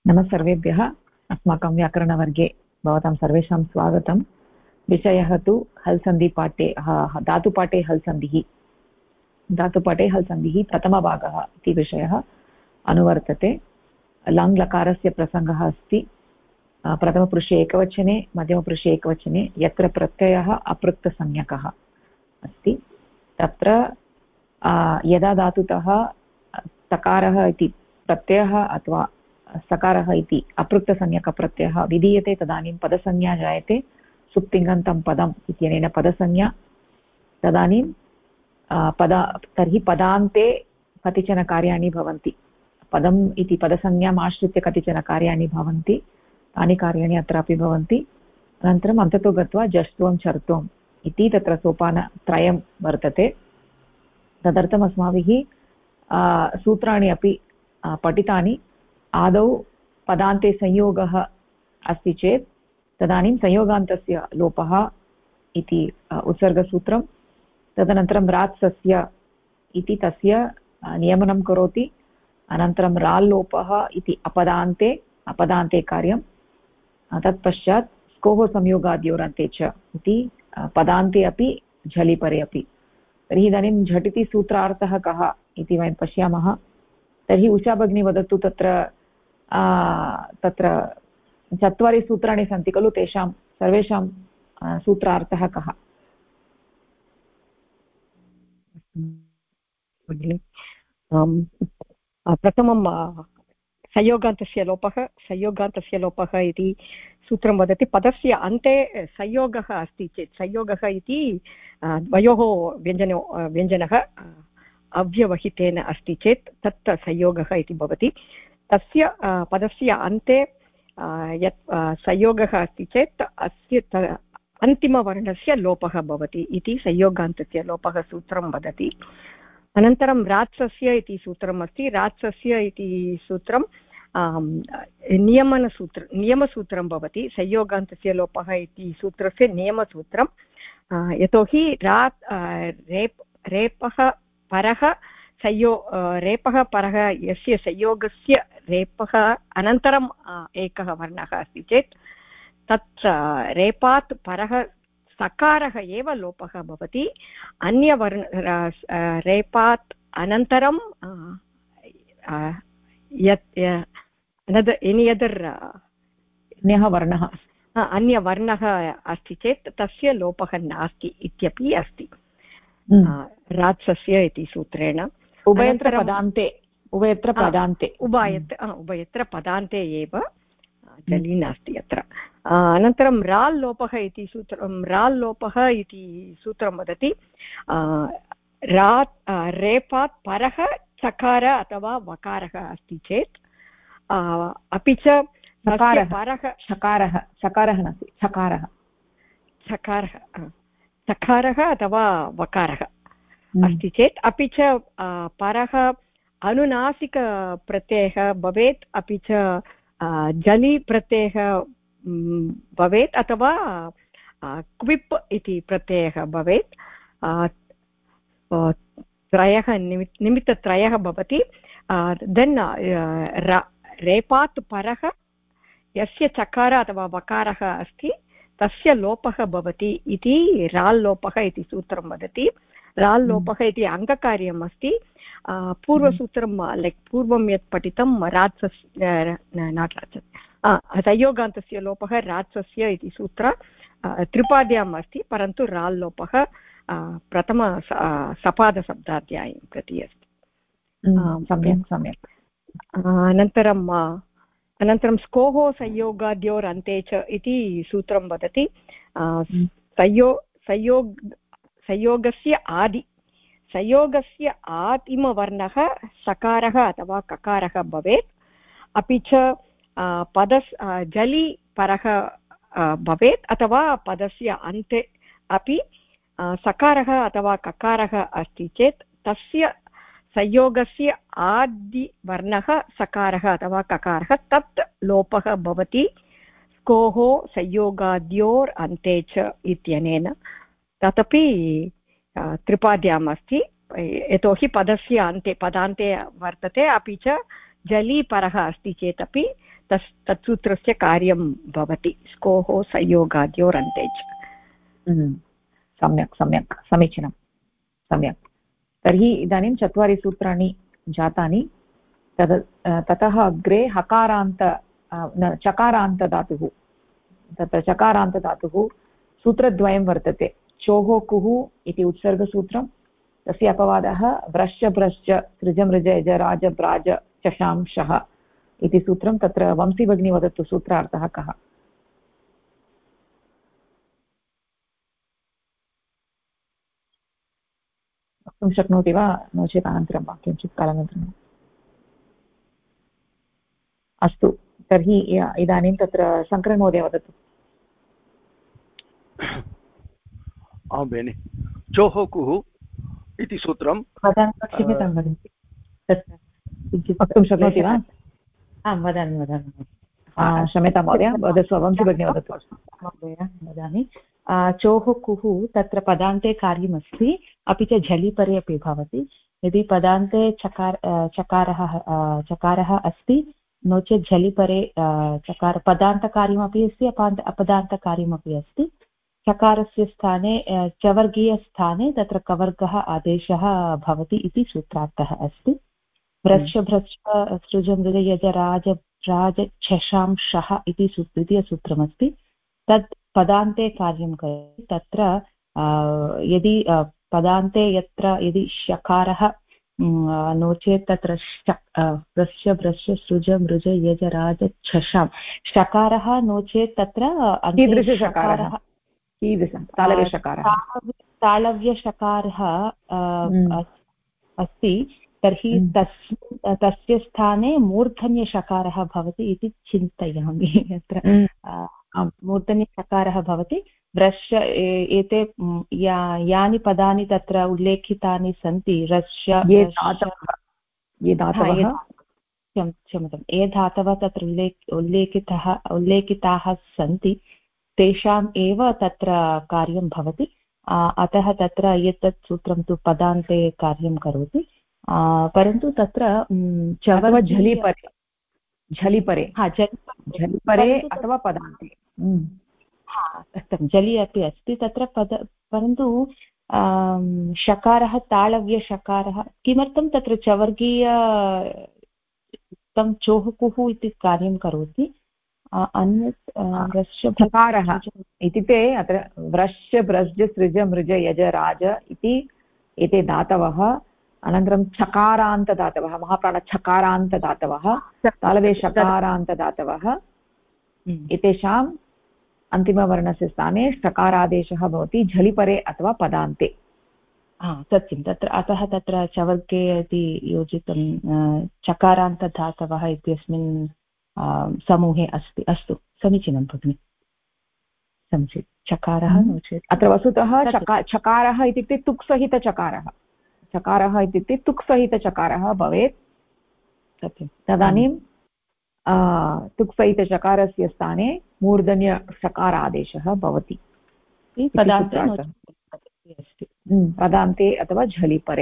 नमः सर्वेभ्यः। अस्माकं व्याकरणवर्गे भवतां सर्वेषां स्वागतं। विषयः तु हल् सन्धिपाठे धातुपाठे हल् सन्धिः प्रथमभागः इति विषयः अनुवर्तते। लङ् लकारस्य प्रसङ्गः अस्ति। प्रथमपुरुषे एकवचने, मध्यमपुरुषे एकवचने यत्र प्रत्ययः अपृक्तसंज्ञकः अस्ति तत्र यदा धातुतः तकारः इति प्रत्ययः अथवा सकारः इति अपृक्तसंज्ञकप्रत्ययः विधीयते तदानीं पदसंज्ञा जायते। सुप्तिङन्तं पदम् इत्यनेन पदसंज्ञा। तदानीं तर्हि पदान्ते कतिचन कार्याणि भवन्ति। पदम् इति पदसंज्ञाम् आश्रित्य कतिचन कार्याणि भवन्ति। तानि कार्याणि अत्रापि भवन्ति। अनन्तरम् अन्ततो गत्वा जष्ट्वं चर्त्वम् इति तत्र सोपानत्रयं वर्तते। तदर्थम् अस्माभिः सूत्राणि अपि पठितानि। आदौ पदान्ते संयोगः अस्ति चेत् तदानीं संयोगान्तस्य लोपः इति उत्सर्गसूत्रं। तदनन्तरं रात्सस्य इति तस्य नियमनं करोति। अनन्तरं राल्लोपः इति अपदान्ते कार्यं। तत्पश्चात् स्कोः संयोगाद्योरन्ते च इति पदान्ते अपि झलिपरे अपि। तर्हि इदानीं झटिति सूत्रार्थः कः इति वयं पश्यामः। तर्हि उषा भगिनी वदतु, तत्र 4 सूत्राणि सन्ति खलु, तेषां सर्वेषां सूत्रार्थः कः? प्रथमं संयोगान्तस्य लोपः इति सूत्रं वदति। पदस्य अन्ते संयोगः अस्ति चेत्, संयोगः इति द्वयोः व्यञ्जनः अव्यवहितेन अस्ति चेत् तत् संयोगः इति भवति। तस्य पदस्य अन्ते यत् संयोगः अस्ति चेत् अस्य अन्तिमवर्णस्य लोपः भवति इति संयोगान्तस्य लोपः सूत्रं वदति। अनन्तरं रात्सस्य इति सूत्रम् अस्ति। रात्सस्य इति सूत्रं नियमसूत्रं भवति। संयोगान्तस्य लोपः इति सूत्रस्य नियमसूत्रं। यतोहि रेपः परः रेपः परः यस्य संयोगस्य रेपः अनन्तरम् एकः वर्णः अस्ति चेत् तत् रेपात् परः सकारः एव लोपः भवति। अन्यवर्ण रेपात् अनन्तरं अन्यवर्णः अस्ति चेत् तस्य लोपः नास्ति इत्यपि अस्ति रात्सस्य इति सूत्रेण। उभयत्र पदान्ते एव जलि नास्ति अत्र। अनन्तरं राल्लोपः इति सूत्रं वदति। रेपात् परः चकार अथवा वकारः अस्ति चेत्, अपि च चकारः अथवा वकारः अस्ति चेत्, अपि च परः अनुनासिकप्रत्ययः भवेत्, अपि च जलि प्रत्ययः भवेत्, अथवा क्विप् इति प्रत्ययः भवेत्। निमित्तत्रयः भवति। देन् रेपात् परः यस्य चकार अथवा वकारः अस्ति तस्य लोपः भवति इति राल्लोपः इति सूत्रं वदति। राल्लोपः इति अङ्गकार्यम् अस्ति। पूर्वसूत्रं पूर्वं यत् पठितं संयोगान्तस्य लोपः रात्सस्य इति सूत्र त्रिपाद्याम् अस्ति, परन्तु राल्लोपः प्रथम सपादशब्दाध्यायं प्रति अस्ति। सम्यक्। अनन्तरं स्कोः संयोगाद्योरन्ते च इति सूत्रं वदति। संयोगस्य आदिमवर्णः सकारः अथवा ककारः भवेत्, अपि च जलि परः भवेत्, अथवा पदस्य अन्ते अपि सकारः अथवा ककारः अस्ति चेत् तस्य संयोगस्य आदिवर्णः सकारः अथवा ककारः तत् लोपः भवति स्कोः संयोगाद्योर् अन्ते च इत्यनेन। तदपि त्रिपाद्याम् अस्ति, यतोहि पदान्ते वर्तते, अपि च जली परः अस्ति चेदपि तत्सूत्रस्य कार्यं भवति स्कोः संयोगाद्योरन्तेच। सम्यक् सम्यक् समीचीनं सम्यक्। तर्हि इदानीं 4 सूत्राणि जातानि। ततः अग्रे हकारान्त चकारान्तधातुः। तत्र चकारान्तधातुः सूत्रद्वयं वर्तते। चोः कुः इति उत्सर्गसूत्रं, तस्य अपवादः व्रश्च भ्रश्च सृजमृज यजराज ब्राज चषांशः इति सूत्रं। तत्र वंशी भगिनी वदतु सूत्रार्थः कः? वक्तुं शक्नोति वा, नो चेत् अनन्तरं वा किञ्चित् कालानन्तरम्? अस्तु, तर्हि इदानीं तत्र शङ्करन् महोदय वदतु। आं भगिनि, चोः कुः इति सूत्रं क्षम्यतां भगिनि, वक्तुं शक्नोति वा? आं वदामि क्षम्यतां महोदय, वदतु, वंशी भगिनी वदतु। महोदय वदामि। चोः कुः तत्र पदान्ते कार्यमस्ति, अपि च झलिपरे अपि भवति। यदि पदान्ते चकारः अस्ति, नो चेत् झलिपरे पदान्तकार्यमपि अस्ति, अपदान्तकार्यमपि अस्ति। चकारस्य स्थाने चवर्गीयस्थाने तत्र कवर्गः आदेशः भवति इति सूत्रार्थः अस्ति। भ्रश्च भ्रश्च सृज मृज यज राज राज छशांशः इति द्वितीयसूत्रमस्ति। तत् पदान्ते कार्यं करोति। तत्र यदि पदान्ते यदि शकारः नो चेत् तत्र भ्रश्च भ्रश्च सृज मृज यज राज छशां शकारः नो चेत् तत्र कीदृशशकारः? तालव्यशकारः अस्ति, तर्हि तस्य स्थाने मूर्धन्यशकारः भवति इति चिन्तयामि। अत्र मूर्धन्यशकारः भवति। व्रश्च एते यानि पदानि तत्र उल्लेखितानि सन्ति, रश्य क्षम्यताम्, ये धातवः तत्र उल्लेखिताः सन्ति, तेषाम् एव तत्र कार्यं भवति। अतः तत्र एतत् सूत्रं तु पदान्ते कार्यं करोति। परन्तु तत्र झलिपरे अथवा पदान्ते सत्यं झलि अपि अस्ति तत्र परन्तु शकारः तालव्यशकारः किमर्थं तत्र चवर्गीय तं चोः कुः इति कार्यं करोति। अन्यत् चकारः इत्युक्ते अत्र व्रश्च भ्रश्च सृज मृज यज राज इति एते धातवः, अनन्तरं चकारान्तदातवः, महाप्राणचकारान्तदातवः, तालवे शकारान्तदातवः, एतेषाम् अन्तिमवर्णस्य स्थाने षकारादेशः भवति झलिपरे अथवा पदान्ते। सत्यं, तत्र अतः तत्र चवर्गे इति योजितं चकारान्तदातवः इत्यस्मिन् समूहे अस्ति। अस्तु, समीचीनं भगिनि, समीचीनं। चकारः नो चेत् अत्र वस्तुतः चकारः इत्युक्ते तुक्सहितचकारः, चकारः इत्युक्ते तुक्सहितचकारः भवेत्। सत्यं, तदानीं तुक्सहितचकारस्य स्थाने मूर्धन्यषकारादेशः भवति पदान्ते अथवा झलिपरे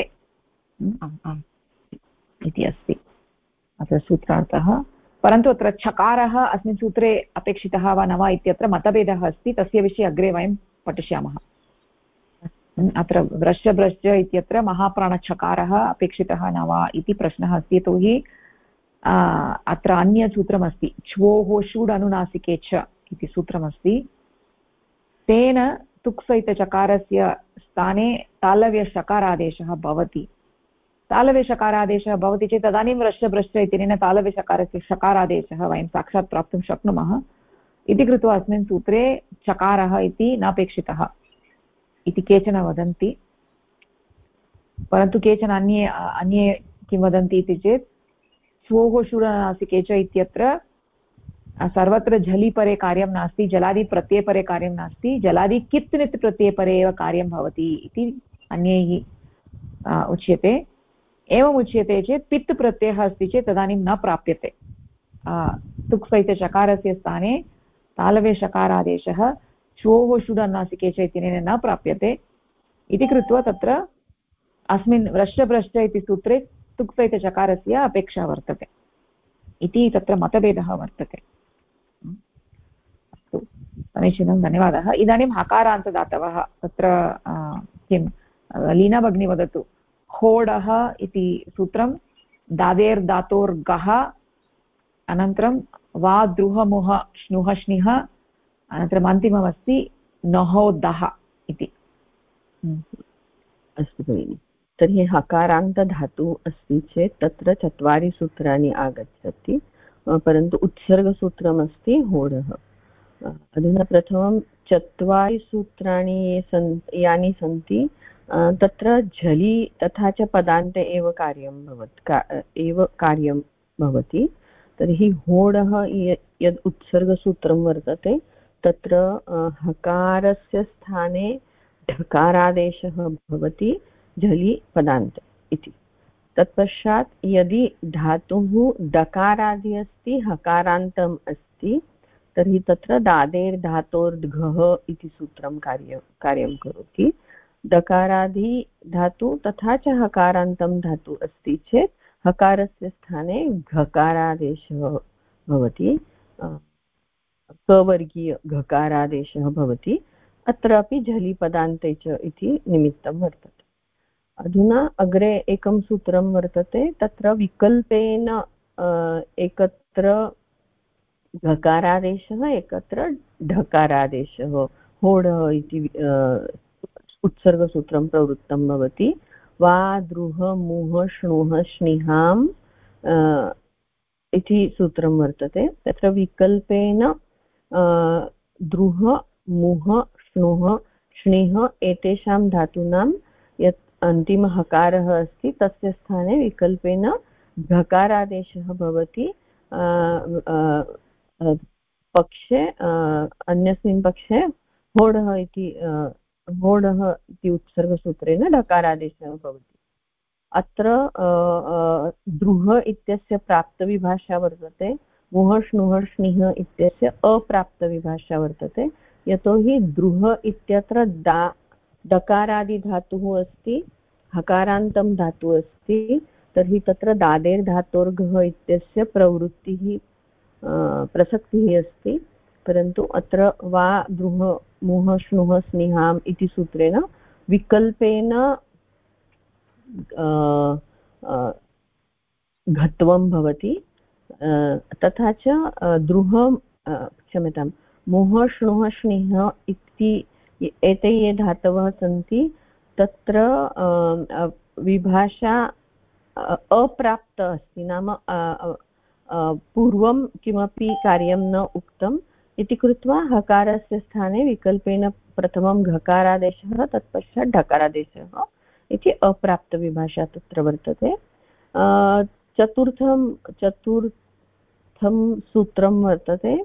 इति अस्ति अत्र सूत्रार्थः। परन्तु अत्र छकारः अस्मिन् सूत्रे अपेक्षितः वा न वा इत्यत्र मतभेदः अस्ति, तस्य विषये अग्रे वयं पठिष्यामः। अत्र व्रश्च भ्रश्च इत्यत्र महाप्राणछकारः अपेक्षितः न वा इति प्रश्नः अस्ति। यतोहि अत्र अन्यसूत्रमस्ति, च्वोः षूड् अनुनासिके च इति सूत्रमस्ति। तेन तुक्सहितचकारस्य स्थाने तालव्यषकारादेशः भवति। तालव्यषकारादेशः भवति चेत् तदानीं व्रश्च भ्रश्च इत्यनेन तालव्यषकारस्य षकारादेशः वयं साक्षात् प्राप्तुं शक्नुमः इति कृत्वा अस्मिन् सूत्रे चकारः इति नापेक्षितः इति केचन वदन्ति। परन्तु केचन अन्ये किं वदन्ति इति चेत् च्वोः षूडनुनासिके च इत्यत्र सर्वत्र झलिपरे कार्यं नास्ति, जलादिप्रत्ययपरे कार्यं नास्ति, जलादि कित् नित् प्रत्ययपरे एव कार्यं भवति इति अन्यैः उच्यते। एवम् उच्यते चेत् पित् प्रत्ययः अस्ति चेत् तदानीं न प्राप्यते। तुक्सहितचकारस्य स्थाने तालव्यषकारादेशः च्वोः षूडनुनासिके च इत्यनेन न प्राप्यते इति कृत्वा तत्र अस्मिन् व्रश्च भ्रश्च इति सूत्रे तुक्सहितचकारस्य अपेक्षा वर्तते। इति तत्र मतभेदः वर्तते। अस्तु, समीचीनं, धन्यवादः। इदानीं हकारान्तदातवः तत्र किं लीना भगिनी वदतु। होडः इति सूत्रं, दादेर्धातोर्गः, अनन्तरं वा द्रुहमुह श्नुः श्निः, अनन्तरम् अन्तिममस्ति नहोदः इति। अस्तु भगिनि, तर्हि हकारान्तधातुः अस्ति चेत् तत्र 4 सूत्राणि आगच्छति, परन्तु उत्सर्गसूत्रमस्ति होडः। अधुना प्रथमं 4 सूत्राणि यानि सन्ति तत्र झलि तथा च पदान्ते एव कार्यं भवति। तर्हि होडः यद् उत्सर्गसूत्रं वर्तते तत्र हकारस्य स्थाने ढकारादेशः भवति झलि पदान्ते इति। तत्पश्चात् यदि धातुः डकारादि अस्ति, हकारान्तम् अस्ति, तर्हि तत्र दादेर्धातोर्घः इति सूत्रं कार्यं करोति। डकारादि धातु तथा च हकारान्तं धातु अस्ति चेत् हकारस्य स्थाने घकारादेशः भवति, कवर्गीय घकारादेशः भवति। अत्रापि झलि पदान्ते च इति निमित्तं वर्तते। अधुना अग्रे एकं सूत्रं वर्तते, तत्र विकल्पेन एकत्र घकारादेशः एकत्र ढकारादेशः होडः इति उत्सर्गसूत्रं प्रवृत्तं भवति। वा द्रुह मुह श्नुः श्निहाम् इति सूत्रं वर्तते। तत्र विकल्पेन द्रुह मुह श्नुः श्निः एतेषां धातूनां यत् अन्तिमहकारः अस्ति तस्य स्थाने विकल्पेन घकारादेशः भवति। पक्षे अन्यस्मिन् पक्षे होडः इति उत्सर्गसूत्रेण ढकारादेशः भवति। अत्र द्रुह इत्यस्य प्राप्तविभाषा वर्तते, मुह श्नुः श्निः इत्यस्य अप्राप्तविभाषा वर्तते। यतोहि द्रुह इत्यत्र डकारादिधातुः अस्ति, हकारान्तं धातुः अस्ति, तर्हि तत्र दादेर्धातोर्घः इत्यस्य प्रवृत्तिः प्रसक्तिः अस्ति। परन्तु अत्र वा द्रुह मुह श्नुः स्निहाम् इति सूत्रेण विकल्पेन घत्वं भवति। तथा च क्षम्यतां, मुह श्नुः श्निः इति एते ये धातवः सन्ति तत्र विभाषा अप्राप्त अस्ति, नाम पूर्वं किमपि कार्यं न उक्तम् इति कृत्वा हकारस्य स्थाने विकल्पेन प्रथमं घकारादेशः तत्पश्चात् ढकारादेशः इति अप्राप्तविभाषा तत्र वर्तते। चतुर्थं सूत्रं वर्तते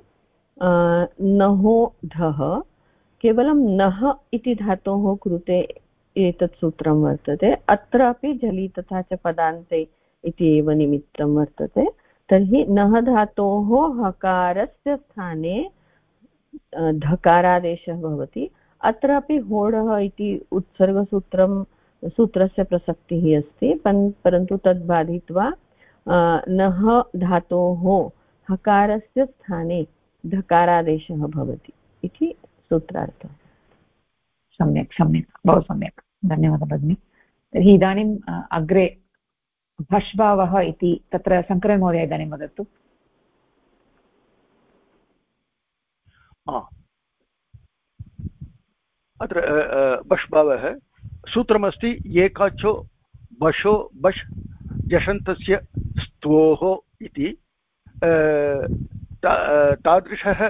नहोढः। केवलं नः इति धातोः कृते एतत् सूत्रं वर्तते। अत्रापि झलि तथा च पदान्ते इति एव निमित्तं वर्तते। तर्हि नः धातोः हकारस्य स्थाने धकारादेशः भवति। अत्रापि होडः इति सूत्रस्य प्रसक्तिः अस्ति, परन्तु तद् बाधित्वा नः धातोः हकारस्य स्थाने धकारादेशः भवति इति सूत्रार्थः। सम्यक् सम्यक्, बहु सम्यक्, धन्यवादः भगिनि। तर्हि इदानीम् अग्रे भष्भावः इति तत्र शङ्करन् महोदय इदानीं वदतु। अत्र बष्भावः सूत्रमस्ति एकाचो बशो बश् जषन्तस्य स्तोः इति। तादृशः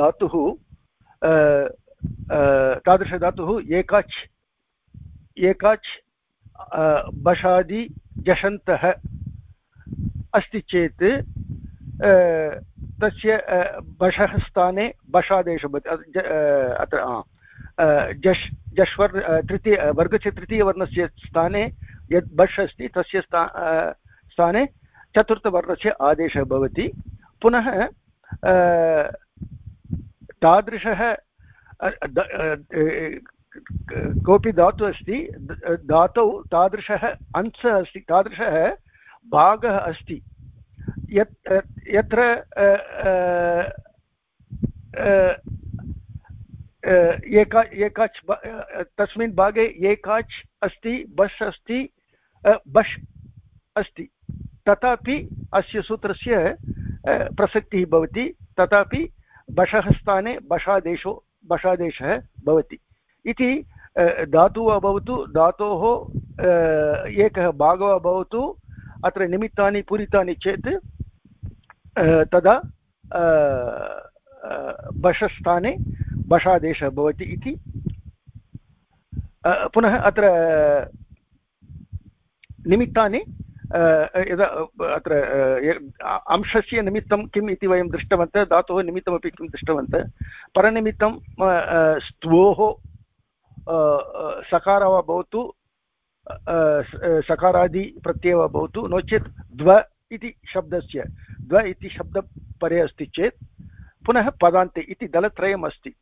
धातुः एकाच् बशादि जषन्तः अस्ति चेत् तस्य बशः स्थाने बशादेशः भवति। अत्र जश्वर् वर्गस्य तृतीयवर्णस्य स्थाने यत् बश् अस्ति तस्य स्थाने चतुर्थवर्णस्य आदेशः भवति। पुनः तादृशः कोऽपि धातुः अस्ति, धातौ तादृशः अंशः अस्ति, तादृशः भागः अस्ति यत्र एकाच् तस्मिन् भागे एकाच् अस्ति बश् अस्ति बश् अस्ति तथापि अस्य सूत्रस्य प्रसक्तिः भवति तथापि बशः स्थाने बशादेशः भवति इति धातुः वा भवतु धातोः एकः भागः वा भवतु अत्र निमित्तानि पूरितानि चेत् तदा बशस्थाने बशादेशः भवति इति पुनः अत्र निमित्तानि यदा अत्र अंशस्य निमित्तं किम् इति वयं दृष्टवन्तः धातोः निमित्तमपि किं दृष्टवन्तः परनिमित्तं स्तोः सकारः वा भवतु सकारादिप्रत्ययः वा भवतु नो चेत् द्व इति शब्दस्य द्व इति शब्दपरे अस्ति चेत् पुनः पदान्ते इति दलत्रयम् अस्ति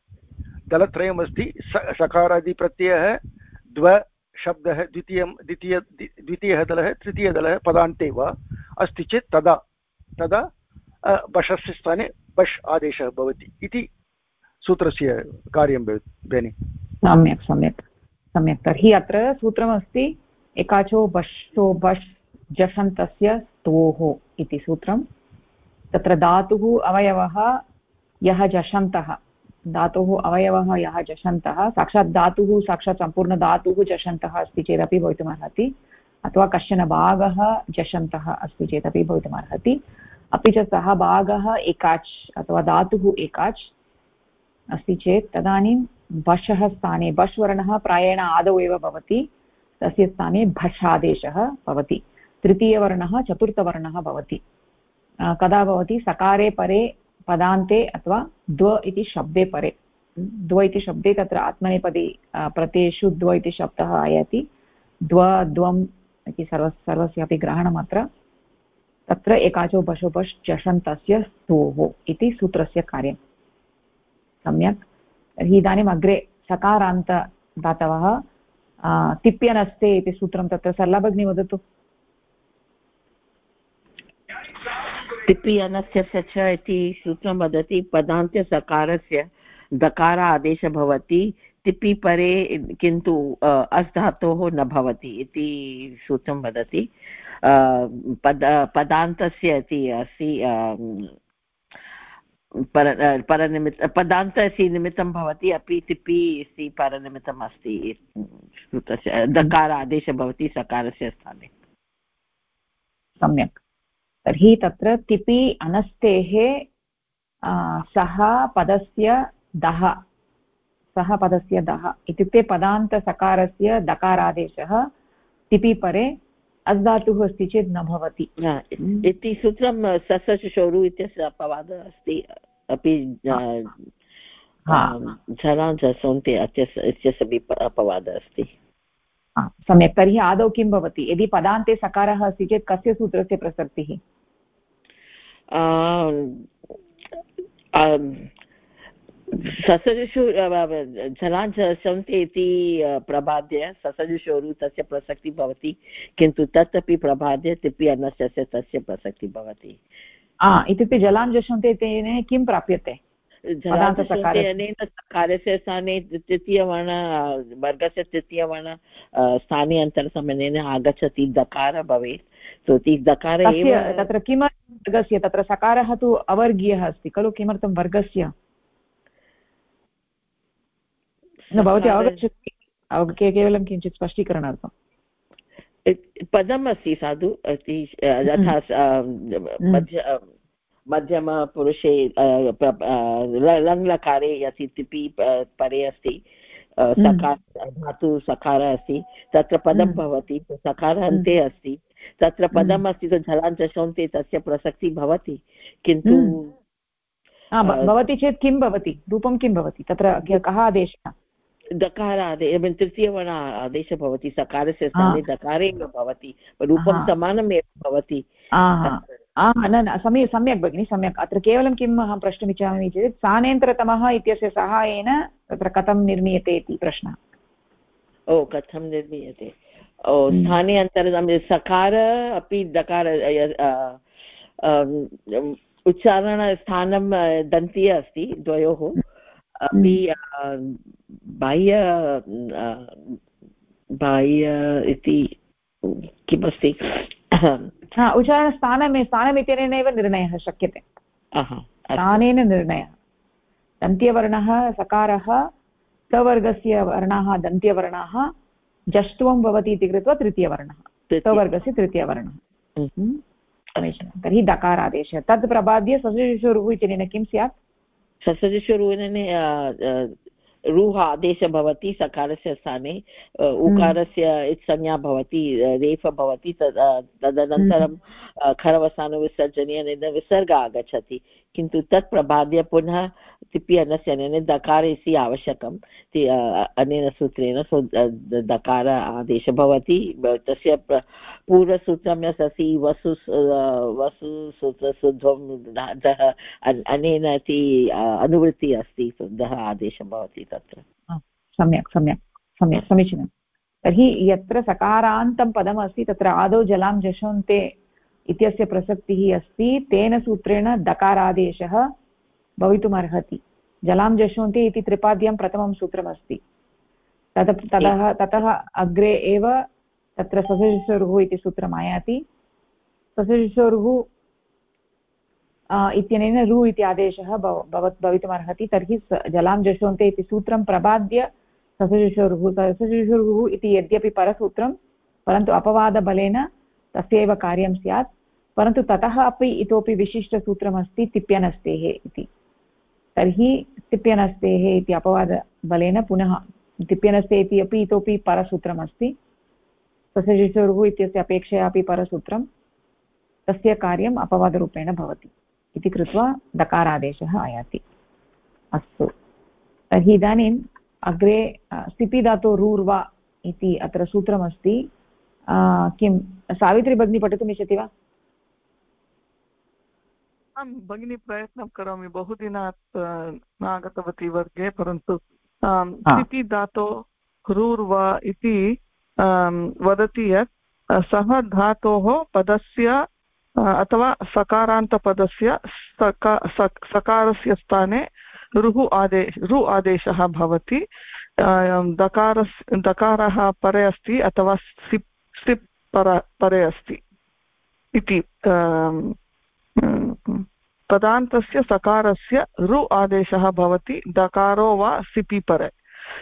सकारादिप्रत्ययः द्व शब्दः द्वितीयः दलः तृतीयदलः पदान्ते वा अस्ति चेत् तदा बशस्य स्थाने बश् आदेशः भवति इति सूत्रस्य कार्यं बेनि। सम्यक् सम्यक् सम्यक्। तर्हि अत्र सूत्रमस्ति एकाचो बश्शो बश् जषन्तस्य स्तोः इति सूत्रं। तत्र धातुः अवयवः यः जषन्तः धातुः अवयवः यः जषन्तः साक्षात् धातुः साक्षात् सम्पूर्णधातुः जषन्तः अस्ति चेदपि भवितुमर्हति अथवा कश्चन भागः जषन्तः अस्ति चेदपि भवितुमर्हति। अपि च सः भागः एकाच् अथवा धातुः एकाच् अस्ति चेत् तदानीं बशः स्थाने बश् वर्णः प्रायेण आदौ एव भवति तस्य स्थाने भषादेशः भवति। तृतीयवर्णः चतुर्थवर्णः भवति। कदा भवति सकारे परे पदान्ते अथवा द्व इति शब्दे परे। द्व इति शब्दे तत्र आत्मनेपदी प्रत्ययेषु द्व इति शब्दः आयाति। द्वम् इति सर्वस्यापि ग्रहणम् अत्र तत्र एकाचो बशो बश् जषन्तस्य स्तोः इति सूत्रस्य कार्यं। सम्यक्। तर्हि इदानीम् अग्रे सकारान्त धातवः तिप्यनस्ते इति सूत्रं तत्र सरला भगिनी वदतु। तिप्यनस्य च इति सूत्रं वदति पदान्ते सकारस्य दकार आदेशः भवति तिपि परे किन्तु अस् धातोः न भवति इति सूत्रं वदति। पदान्तस्य इति अस्ति पदान्तस्य निमित्तं भवति अपि तिपि इति परनिमित्तम् अस्ति सूत्रस्य दकार आदेशः भवति सकारस्य स्थाने। सम्यक्। तर्हि तत्र तिपि अनस्तेः सः पदस्य दः इत्युक्ते पदान्तसकारस्य दकारादेशः तिपि परे अस् धातुः अस्ति चेत् न भवति इति सूत्रं ससशोरु इत्यस्य अपवादः अस्ति अपि झलाञ्झसोन्ते इत्यस्य अपवादः अस्ति। सम्यक्। तर्हि आदौ किं भवति यदि पदान्ते सकारः अस्ति चेत् कस्य सूत्रस्य प्रसक्तिः? ससजुषु झलाञ्झसन्ते इति प्रबाद्य ससजुषोरु तस्य प्रसक्तिः भवति किन्तु तत् अपि प्रबाद्य तिपि अन्नस्य तस्य प्रसक्तिः भवति। इत्युक्ते जलाञ्झसन्ते तेन किं प्राप्यते? अनेन सकारस्य स्थाने तृतीयवर्ण वर्गस्य तृतीयवर्ण स्थाने अन्तरसमनेन आगच्छति दकार भवेत्। दकार एव तत्र किमर्थं वर्गस्य तत्र सकारः तु अवर्गीयः अस्ति खलु किमर्थं वर्गस्य न भवती अवगच्छति? केवलं किञ्चित् स्पष्टीकरणार्थं पदम् अस्ति साधु यथा मध्यमपुरुषे लङ्लकारे अस्ति तिपि परे अस्ति सकार धातु सकारः अस्ति तत्र पदं भवति सकारः अन्ते अस्ति तत्र पदम् अस्ति तु झलाञ्झसोन्ते तस्य प्रसक्तिः भवति किन्तु भवति चेत् किं भवति रूपं किं भवति तत्र कः आदेशः? दकार आदेशः तृतीयवर्ण आदेशः भवति सकारस्य स्थाने दकारे एव भवति रूपं समानमेव भवति। न सम्यक् भगिनि सम्यक्। अत्र केवलं किम् अहं प्रष्टुमिच्छामि चेत् स्थानेन्तरतमः इत्यस्य सहायेन तत्र कथं निर्मीयते इति प्रश्नः। कथं निर्मीयते? स्थाने अन्तरतम सकार अपि दकार उच्चारणस्थानं दन्तीय अस्ति द्वयोः अपि बाह्य इति किमस्ति स्थानमित्यनेनैव निर्णयः शक्यते स्थानेन निर्णयः दन्त्यवर्णः सकारः सवर्गस्य वर्णाः दन्त्यवर्णाः जष्ट्वं भवति इति कृत्वा तृतीयवर्णः सवर्गस्य तृतीयवर्णः समीचीनं तर्हि दकारादेशः तत् प्रबाद्य ससजुषुरुः इत्यनेन किं स्यात् ससजुषुरुः रुः आदेशः भवति सकारस्य स्थाने उकारस्य संज्ञा भवति रेफ भवति तदनन्तरं खरवसानुविसर्जनीयेन विसर्ग आगच्छति किन्तु तत् प्रबाद्य पुनः तिपि अन्नस्य अनेन दकार इति आवश्यकं अनेन सूत्रेण दकार आदेशः भवति तस्य पूर्वसूत्रं यत् अस्ति वसु सूत्रशुद्धं अनेन इति अनुवृत्तिः अस्ति दः आदेशः भवति तत्र सम्यक् सम्यक् सम्यक् समीचीनं तर्हि यत्र सकारान्तं पदमस्ति तत्र आदौ जलां जषन्ते इत्यस्य प्रसक्तिः अस्ति तेन सूत्रेण दकारादेशः भवितुमर्हति जलां जषन्ते इति त्रिपाद्यां प्रथमं सूत्रमस्ति ततः अग्रे एव तत्र ससजुषोरुः इति सूत्रम् आयाति ससजुषोरुः इत्यनेन रु इति आदेशः भवितुमर्हति तर्हि जलां जषन्ते इति सूत्रं प्रबाद्य ससजुषोरुः इति यद्यपि परसूत्रं परन्तु अपवादबलेन तस्यैव कार्यं स्यात् परन्तु ततः अपि इतोपि विशिष्टसूत्रमस्ति तिप्यनस्तेः इति तर्हि तिप्यनस्तेः इति अपवादबलेन पुनः तिप्यनस्ते इति अपि इतोपि परसूत्रमस्ति ससजुषोरुः इत्यस्य अपेक्षया अपि परसूत्रं तस्य कार्यम् अपवादरूपेण भवति इति कृत्वा दकारादेशः आयाति अस्तु तर्हि इदानीम् अग्रे स्थिति धातोः रूर्वा इति अत्र सूत्रमस्ति किं सावित्री भगिनी पठितुम् इच्छति वा आं भगिनी प्रयत्नं करोमि बहुदिनात् न आगतवती वर्गे परन्तु स्थिति धातोः रूर्वा इति वदति यत् सः धातोः पदस्य अथवा सकारान्तपदस्य सकारस्य स्थाने रु आदेशः भवति दकारः परे अस्ति अथवा सिप् परे अस्ति इति पदान्तस्य सकारस्य रु आदेशः भवति दकारो वा सिपि परे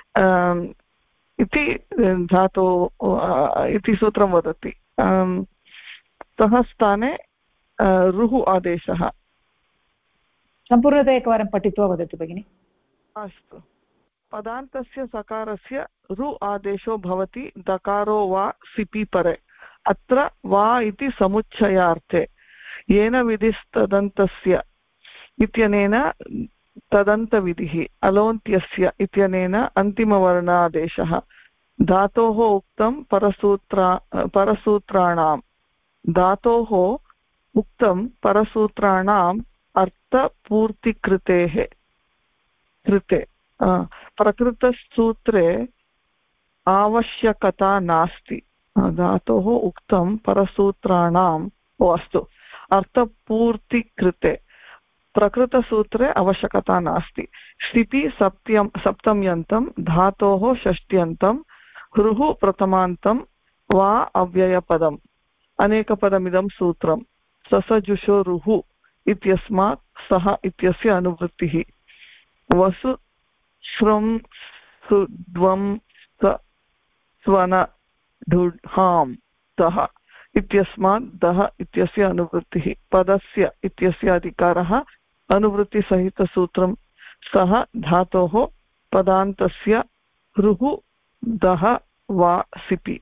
इति धातु इति सूत्रं वदति तः स्थाने रुः आदेशः सम्पूर्णतया एकवारं पठित्वा वदतु भगिनि अस्तु पदान्तस्य सकारस्य रु आदेशो भवति दकारो वा सिपि परे अत्र वा इति समुच्चयार्थे येन विधिस्तदन्तस्य इत्यनेन तदन्तविधिः अलोन्त्यस्य इत्यनेन अन्तिमवर्णादेशः धातोः उक्तं परसूत्राणां धातोः उक्तं परसूत्राणाम् अर्थपूर्तिकृतेः कृते प्रकृतसूत्रे आवश्यकता नास्ति धातोः उक्तं परसूत्राणाम् अस्तु अर्थपूर्तिकृते प्रकृतसूत्रे आवश्यकता नास्ति स्थिति सप्तम्यन्तं धातोः षष्ट्यन्तं ह्रुः प्रथमान्तं वा अव्ययपदम् अनेकपदमिदं सूत्रं ससजुषोरुः इत्यस्मात् सः इत्यस्य अनुवृत्तिः वसु श्रं सुध्वं स्वन ढुढां तः इत्यस्मात् दः इत्यस्य अनुवृत्तिः पदस्य इत्यस्य अधिकारः अनुवृत्तिसहितसूत्रं सः धातोः पदान्तस्य ह्रुः दः वा सिपि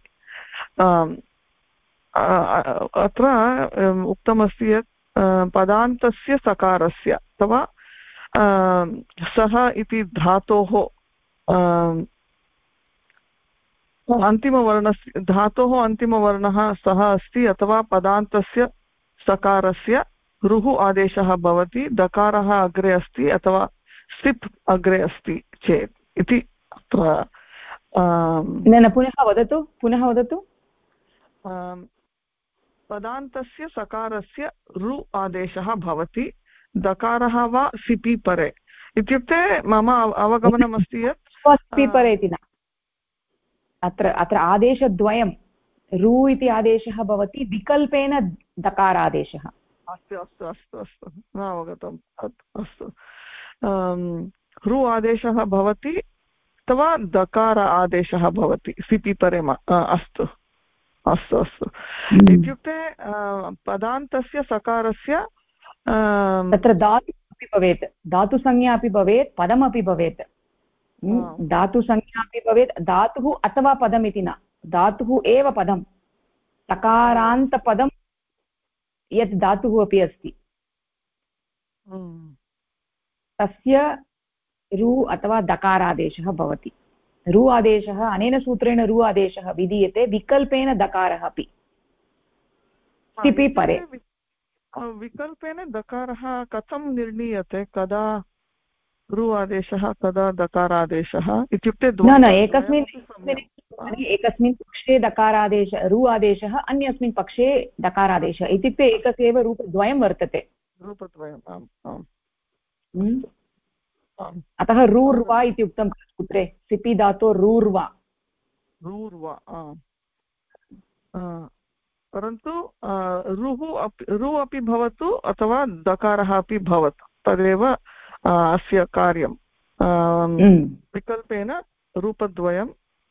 अत्र उक्तमस्ति यत् पदान्तस्य सकारस्य अथवा सः इति धातोः अन्तिमवर्णस्य धातोः अन्तिमवर्णः सः अस्ति अथवा पदान्तस्य सकारस्य रुः आदेशः भवति दकारः अग्रे अस्ति अथवा सिप् अग्रे अस्ति चेत् इति न पुनः वदतु पदान्तस्य सकारस्य रु आदेशः भवति दकारः वा सिपि परे इत्युक्ते मम अवगमनमस्ति यत् सिपि परे इति न अत्र अत्र आदेशद्वयं रु इति आदेशः भवति विकल्पेन दकारादेशः अस्तु अस्तु अस्तु अस्तु न अवगतम् अस्तु रु आदेशः भवति अथवा दकार आदेशः भवति सिपि परे अस्तु अस्तु अस्तु इत्युक्ते पदान्तस्य सकारस्य तत्र धातु अपि भवेत् धातुसंज्ञा अपि भवेत् पदमपि भवेत् धातुसंज्ञा अपि भवेत् धातुः अथवा पदम् इति न धातुः एव पदं तकारान्तपदं यत् धातुः अपि अस्ति तस्य रु अथवा दकारादेशः भवति रु आदेशः अनेन सूत्रेण रु आदेशः विधीयते विकल्पेन दकारः अपि सिपि परे विकल्पेन दकारः कथं निर्णीयते कदा रु आदेशः कदा दकारादेशः इत्युक्ते न एकस्मिन् पक्षे दकारादेश रु आदेशः अन्यस्मिन् पक्षे दकारादेशः इत्युक्ते एकस्य एव रूपद्वयं वर्तते रूपद्वयम् अतः रूर्वा इति उक्तं सूत्रे सिपि धातो रूर्वा परन्तु रु अपि भवतु अथवा दकारः अपि भवतु तदेव अस्य कार्यं विकल्पेन रूपद्वयं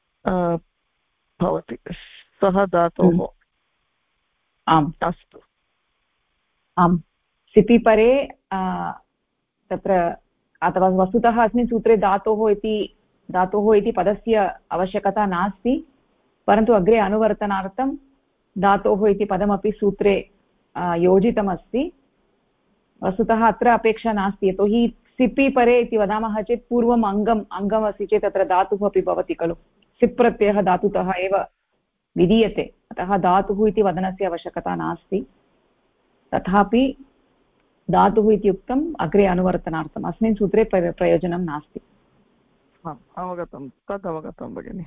भवति सः धातोः आम् अस्तु आम् सिपि परे तत्र अथवा वस्तुतः अस्मिन् सूत्रे धातोः इति पदस्य आवश्यकता नास्ति परन्तु अग्रे अनुवर्तनार्थं धातोः इति पदमपि सूत्रे योजितमस्ति वस्तुतः अत्र अपेक्षा नास्ति यतोहि सिपि परे इति वदामः चेत् पूर्वम् अङ्गमस्ति चेत् तत्र धातुः अपि भवति खलु सिप् प्रत्ययः धातुतः एव विधीयते अतः धातुः इति वदनस्य आवश्यकता नास्ति तथापि धातुः इति उक्तम् अग्रे अनुवर्तनार्थम् अस्मिन् सूत्रे प्रयोजनं नास्ति अवगतं तद् अवगतं भगिनि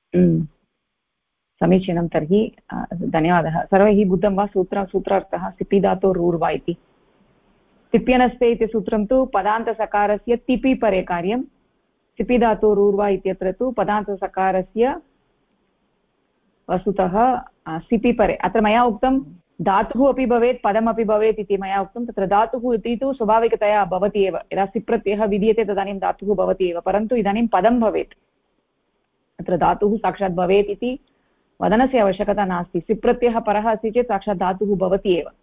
समीचीनं तर्हि धन्यवादः सर्वैः बुद्धं वा सूत्रार्थः सिपि धातोः रूर्वा इति तिप्यनस्ते इति सूत्रं तु पदान्तसकारस्य तिपि परे कार्यं सिपि धातोः रूर्वा इत्यत्र तु पदान्तसकारस्य वस्तुतः सिपि परे अत्र मया उक्तं धातुः अपि भवेत् पदमपि भवेत् इति मया उक्तं तत्र धातुः इति तु स्वाभाविकतया भवति एव यदा सिप् प्रत्ययः विधीयते तदानीं धातुः भवति एव परन्तु इदानीं पदं भवेत् अत्र धातुः साक्षात् भवेत् इति वदनस्य आवश्यकता नास्ति सिप् प्रत्ययः परः अस्ति चेत् साक्षात् धातुः भवति एव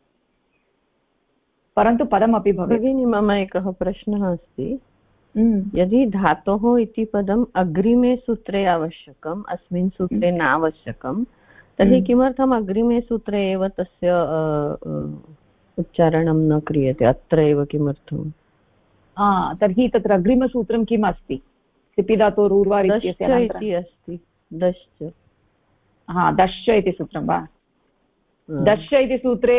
परन्तु पदमपि भवेत् भगिनी मम एकः प्रश्नः अस्ति यदि धातोः इति पदम् अग्रिमे सूत्रे आवश्यकम् अस्मिन् सूत्रे न आवश्यकं तर्हि किमर्थम् अग्रिमे सूत्रे एव तस्य उच्चारणं न क्रियते अत्र एव किमर्थम् तर्हि तत्र अग्रिमसूत्रं किम् अस्ति सिपि धातोः रूर्वा इति अस्ति दश्च दश्च इति सूत्रं वा दश्च इति सूत्रे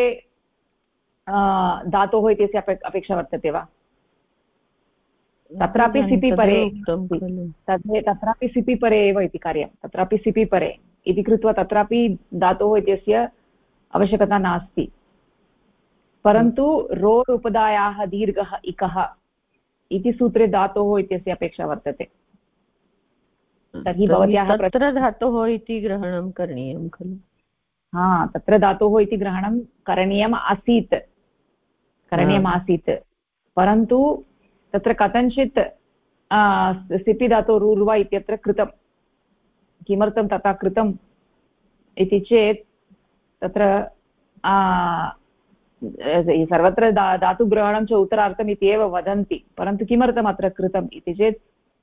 धातोः इत्यस्य अपेक्षा वर्तते वा तत्रापि सिपि परे तत्रापि सिपि परे एव इति कार्यं तत्रापि सिपि परे इति कृत्वा तत्रापि धातोः इत्यस्य आवश्यकता नास्ति परन्तु रोर् उपधायाः दीर्घः इकः इति सूत्रे धातोः इत्यस्य अपेक्षा वर्तते तर्हि भवत्याः तत्र धातोः इति ग्रहणं करणीयं खलु तत्र धातोः इति ग्रहणं करणीयम् आसीत् परन्तु तत्र कथञ्चित् सिपि धातोः रूर्वा इत्यत्र कृतं किमर्थं तथा कृतम् इति चेत् तत्र सर्वत्र धातुग्रहणं च उत्तरार्थम् इति एव वदन्ति परन्तु किमर्थम् अत्र कृतम् इति चेत्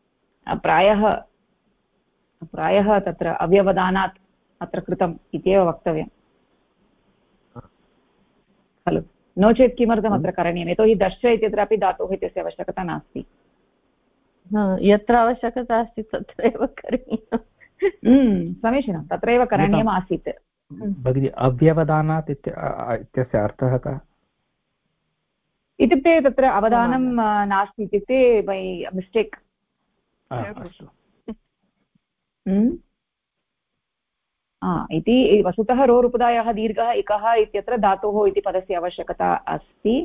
प्रायः तत्र अव्यवधानात् अत्र कृतम् इत्येव वक्तव्यं खलु नो चेत् किमर्थम् अत्र करणीयं यतोहि दश्च इत्यत्रापि धातोः इत्यस्य आवश्यकता नास्ति यत्र आवश्यकता अस्ति तत्र एव करणीयं समीचीनं तत्रैव करणीयम् आसीत् भगिनी अव्यवधानात् इत्यस्य अर्थः कः इत्युक्ते तत्र अवधानं नास्ति इत्युक्ते बै मिस्टेक् इति वस्तुतः रोरुपदायाः दीर्घः इकः इत्यत्र धातोः इति पदस्य आवश्यकता अस्ति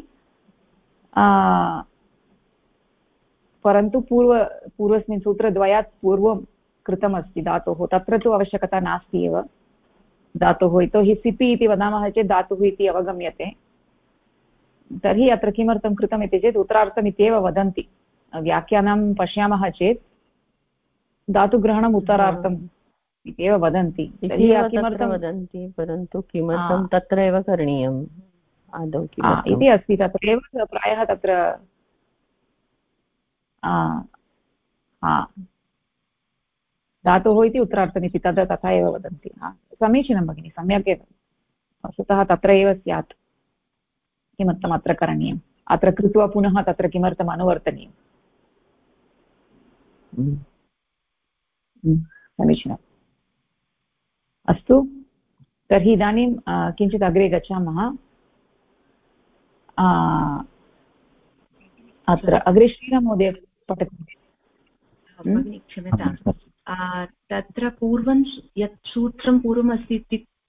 परन्तु पूर्वस्मिन् सूत्रद्वयात् पूर्वं कृतमस्ति धातोः तत्र तु आवश्यकता नास्ति एव धातोः यतोहि सिपि इति वदामः चेत् धातुः इति अवगम्यते तर्हि अत्र किमर्थं कृतम् इति चेत् उत्तरार्थम् इत्येव वदन्ति व्याख्यानं पश्यामः चेत् धातुग्रहणम् उत्तरार्थम् इत्येव वदन्ति तर्हि किमर्थं वदन्ति परन्तु किमर्थं तत्र एव करणीयम् आदौ इति अस्ति तत्रैव प्रायः तत्र धातोः इति उत्तरार्थमिति तथा एव वदन्ति समीचीनं भगिनि सम्यक् एव वस्तुतः तत्र एव स्यात् किमर्थम् अत्र करणीयम् अत्र कृत्वा पुनः तत्र किमर्थम् अनुवर्तनीयम् समीचीनम् अस्तु तर्हि इदानीं किञ्चित् अग्रे गच्छामः अत्र अग्रे श्रीराममहोदय पठति भगिनी क्षम्यतां तत्र पूर्वं यत् सूत्रं पूर्वमस्ति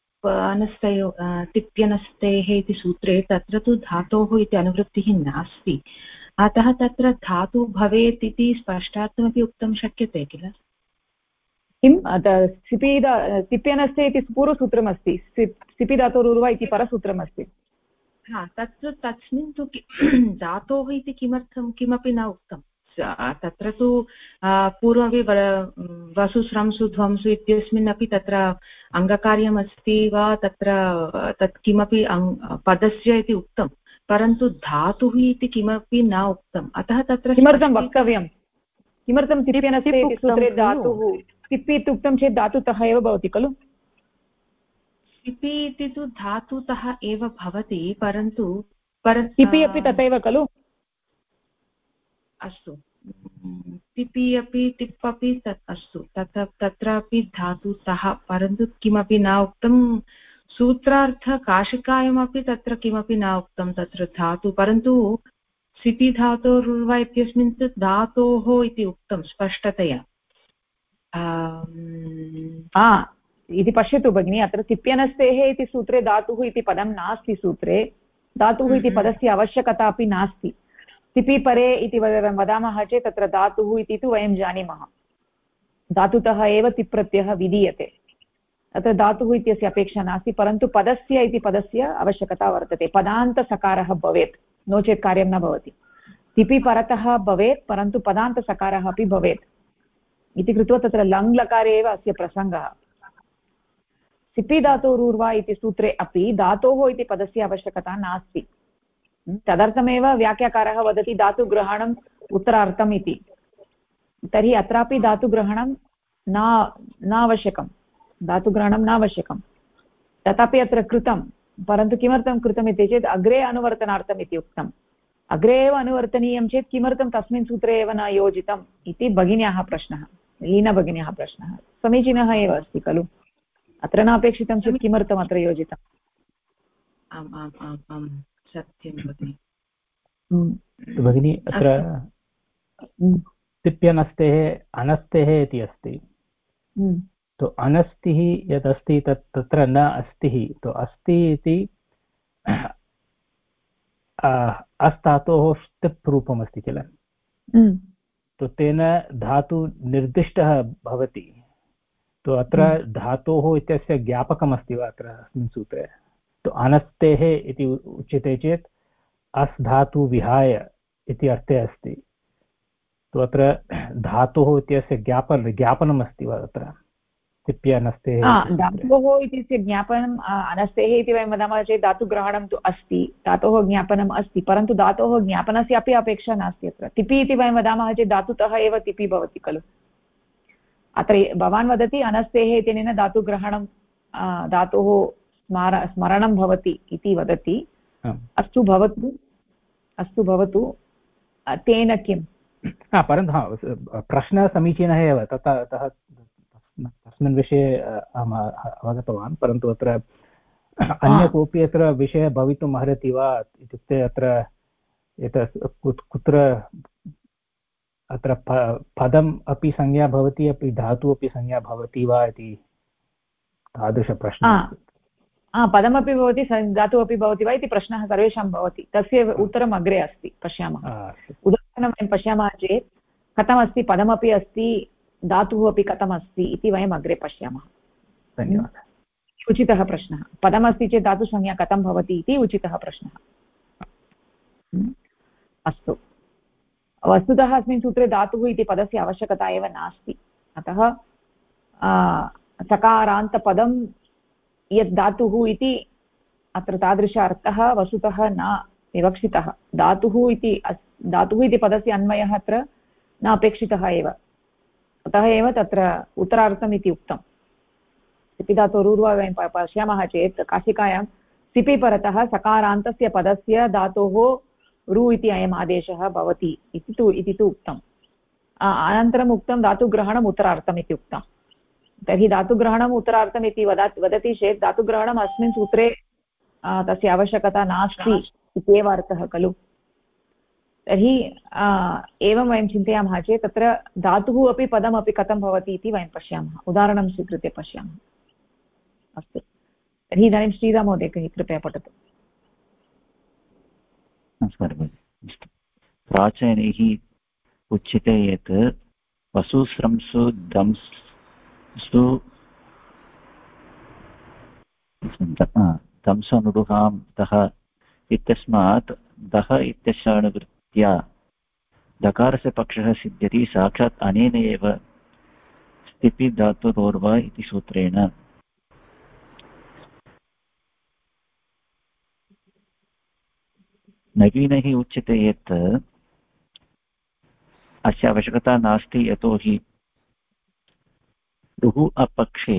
तिप्यनस्तेः इति सूत्रे तत्र तु धातोः इति अनुवृत्तिः नास्ति अतः तत्र धातु भवेत् इति स्पष्टार्थमपि उक्तं शक्यते किल किं तिप्यनस्ते इति पूर्वसूत्रमस्ति सिपि धातोरुर्वा इति परसूत्रमस्ति तत्र तस्मिन् तु धातोः इति किमर्थं किमपि न उक्तं तत्र तु पूर्वमपि वसुस्रंसु ध्वंसु इत्यस्मिन् अपि तत्र अङ्गकार्यमस्ति वा तत्र तत् किमपि पदस्य इति उक्तं परन्तु धातुः इति किमपि न उक्तम् अतः तत्र किमर्थं वक्तव्यं किमर्थं तिप्यनस्ते इति सूत्रे धातुः तिप्पि इत्युक्तं चेत् धातुतः एव भवति खलु तिपि इति तु धातुतः एव भवति परन्तु तिपि अपि तथैव खलु अस्तु तिपि अपि तिप् अपि तत् अस्तु तत्रापि धातुतः परन्तु किमपि न उक्तं सूत्रार्थकाशिकायामपि तत्र किमपि न उक्तं तत्र धातु परन्तु सिपि धातोरुर्वा इत्यस्मिन् तु धातोः इति उक्तं स्पष्टतया इति पश्यतु भगिनि अत्र तिप्यनस्तेः इति सूत्रे धातुः इति पदं नास्ति सूत्रे धातुः इति पदस्य आवश्यकता अपि नास्ति तिपि परे इति वदामः चेत् तत्र धातुः इति तु वयं जानीमः धातुतः एव तिप् प्रत्ययः विधीयते अत्र धातुः इत्यस्य अपेक्षा नास्ति परन्तु पदस्य इति पदस्य आवश्यकता वर्तते पदान्तसकारः भवेत् नो चेत् कार्यं न भवति तिपि परतः भवेत् परन्तु पदान्तसकारः अपि भवेत् इति कृत्वा तत्र लङ् लकारे एव अस्य प्रसङ्गः सिपि धातोरुर्वा इति सूत्रे अपि धातोः इति पदस्य आवश्यकता नास्ति तदर्थमेव व्याख्याकारः वदति धातुग्रहणम् उत्तरार्थम् इति तर्हि अत्रापि धातुग्रहणं नावश्यकं धातुग्रहणं नावश्यकं तथापि अत्र कृतं परन्तु किमर्थं कृतम् इति चेत् अग्रे अनुवर्तनार्थम् इति उक्तम् अग्रे एव अनुवर्तनीयं चेत् किमर्थं तस्मिन् सूत्रे एव न योजितम् इति भगिन्याः प्रश्नः लीनाभगिन्याः प्रश्नः समीचीनः एव अस्ति खलु अत्र न अपेक्षितं चेत् किमर्थम् अत्र योजितम् आम् आम् आम् आम् सत्यं भगिनि भगिनी अत्र तिप्यनस्तेः अनस्तेः इति अस्ति तो अनस्तिः यदस्ति तत्र न अस्तिः तो अस्ति इति अस्तातोः स्तिप् रूपमस्ति किल तो तेन धातु निर्दिष्टः भवति तो अत्र धातोः इत्यस्य ज्ञापकमस्ति वा अत्र अस्मिन् सूत्रे तो अनस्तेः इति उच्यते चेत् अस् धातु विहाय इति अर्थे अस्ति तो अत्र धातोः इत्यस्य ज्ञापनमस्ति वा तत्र तिप्यनस्तेः धातोः इत्यस्य ज्ञापनम् अनस्तेः इति वयं वदामः चेत् धातुग्रहणं तु अस्ति धातोः ज्ञापनम् अस्ति परन्तु धातोः ज्ञापनस्य अपि अपेक्षा नास्ति अत्र तिपि इति वयं वदामः चेत् धातुतः एव तिपि भवति खलु अत्र भवान् वदति अनस्तेः इत्यनेन धातुग्रहणं धातोः स्मरणं भवति इति वदति अस्तु भवतु तेन किं परन्तु प्रश्नः समीचीनः एव ततः तस्मिन् विषये अहम् अवगतवान् परन्तु अत्र अन्य कोऽपि अत्र विषयः भवितुम् अर्हति वा इत्युक्ते अत्र एतत् कुत्र अत्र पदम् अपि संज्ञा भवति अपि धातुः अपि संज्ञा भवति वा इति तादृशप्रश्नः। पदमपि भवति धातुः अपि भवति वा इति प्रश्नः सर्वेषां भवति, तस्य उत्तरम् अग्रे अस्ति, पश्यामः। उदाहरणं वयं पश्यामः चेत् कथमस्ति, पदमपि अस्ति धातुः अपि कथमस्ति इति वयम् अग्रे पश्यामः। धन्यवादः। उचितः प्रश्नः, पदमस्ति चेत् धातुसंज्ञा कथं भवति इति उचितः प्रश्नः। अस्तु, वस्तुतः अस्मिन् सूत्रे धातुः इति पदस्य आवश्यकता एव नास्ति, अतः सकारान्तपदं यत् धातुः इति अत्र तादृश अर्थः वस्तुतः न विवक्षितः। धातुः इति पदस्य अन्वयः अत्र न अपेक्षितः एव, अतः एव तत्र उत्तरार्थम् इति उक्तम्। सिपि धातोरुर्वा वयं पश्यामः चेत् काशिकायां सिपि परतः सकारान्तस्य पदस्य धातोः रु इति अयम् आदेशः भवति इति तु उक्तम्। अनन्तरम् उक्तं धातुग्रहणम् उत्तरार्थम् इति उक्तम्। तर्हि धातुग्रहणम् उत्तरार्थम् इति वदति चेत् धातुग्रहणम् अस्मिन् सूत्रे तस्य आवश्यकता नास्ति इत्येव अर्थः खलु। तर्हि एवं वयं चिन्तयामः चेत् तत्र धातुः अपि पदमपि कथं भवति इति वयं पश्यामः, उदाहरणं स्वीकृत्य पश्यामः। अस्तु, तर्हि इदानीं श्रीराममहोदय कृपया पठतु। नमस्कारः। प्राचीनैः उच्यते यत् वसुस्रंसु दंसु दंसनुरुहां दः इत्यस्मात् दः इत्यस्य अनुवृत्त्या दकारस्य पक्षः सिद्ध्यति साक्षात् अनेन एव स्थिति धातुरोर्वा इति सूत्रेण। नवीनैः उच्यते यत् अस्य आवश्यकता नास्ति, यतोहि रुः अपक्षे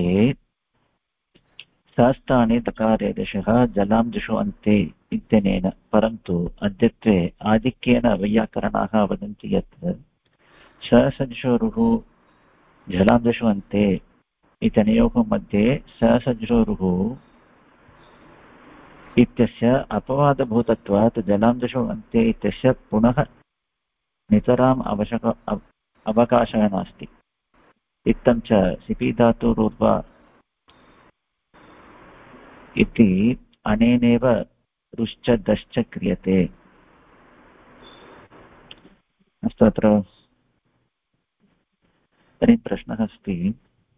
सस्थाने दकारादेशः जलांशो अन्ते इत्यनेन, परन्तु अद्यत्वे आधिक्येन वैयाकरणाः वदन्ति यत् ससदृशो रुः जलांशो अन्ते इत्यनयोः मध्ये ससदृशो रुः इत्यस्य अपवादभूतत्वात् जलांशो अन्ते इत्यस्य पुनः नितराम् अवकाशः नास्ति। इत्थं च सिपि धातुरूर्वा इति अनेनैव रुश्च दश्च क्रियते। अस्तु, अत्र तर्हि प्रश्नः अस्ति,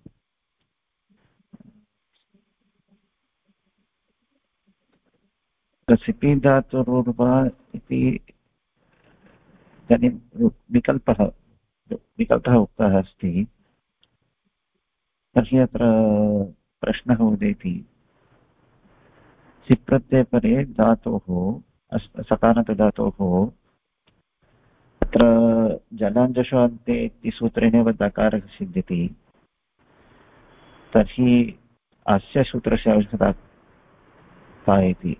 सिपि धातुरूर्वा इति इदानीं विकल्पः उक्तः अस्ति। तर्हि अत्र प्रश्नः उदेति, सिप् प्रत्ययपरे धातोः सकारान्तधातोः अत्र जलांशो अन्ते इति सूत्रेणैव दकारः सिद्ध्यति, तर्हि अस्य सूत्रस्य आवश्यकता का इति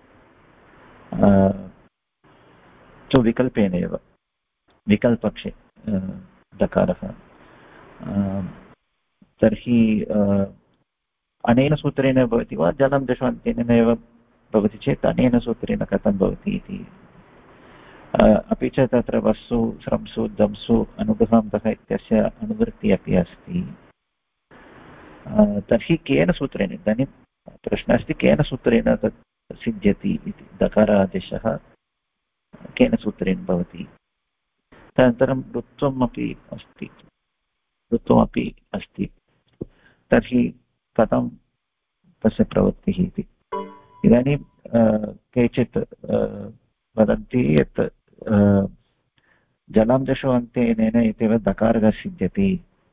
विकल्पेन एव, विकल्पक्षे दकारः। तर्हि अनेन सूत्रेण भवति वा जलांशो अन्तेन एव भवति चेत् अनेन सूत्रेण कथं भवति इति। अपि च तत्र वस्सु स्रंसु दंसु अनुगृहान्तः इत्यस्य अनुवृत्तिः अपि अस्ति। तर्हि केन सूत्रेण, इदानीं प्रश्नः अस्ति केन सूत्रेण तत् सिद्ध्यति इति, दकार आदेशः केन सूत्रेण भवति। तदनन्तरं ऋत्वमपि अस्ति, तर्हि कथं तस्य प्रवृत्तिः इति। इदानीं केचित् वदन्ति यत् जलांशो अन्तेन इत्येव दकारः सिद्ध्यति,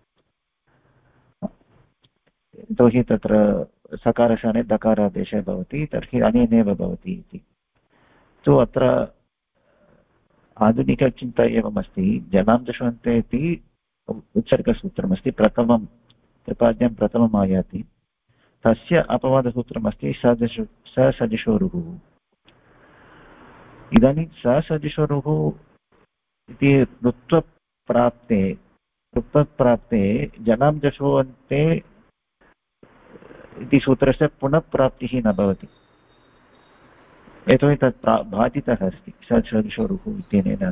यतोहि तत्र सकारस्थाने दकारादेशः भवति, तर्हि अनेनैव भवति इति। तु अत्र आधुनिकचिन्ता एवमस्ति, जलांशो अन्ते इति उत्सर्गसूत्रमस्ति, प्रथमं त्रिपाद्यां प्रथमम् आयाति, तस्य अपवादसूत्रमस्ति ससदिशो रुः। इदानीं ससदिशोरुः इति ऋत्वप्राप्ते जलांशो अन्ते इति सूत्रस्य पुनः प्राप्तिः न भवति, यतोहि तत् बाधितः अस्ति ससदिशोरुः इत्यनेन।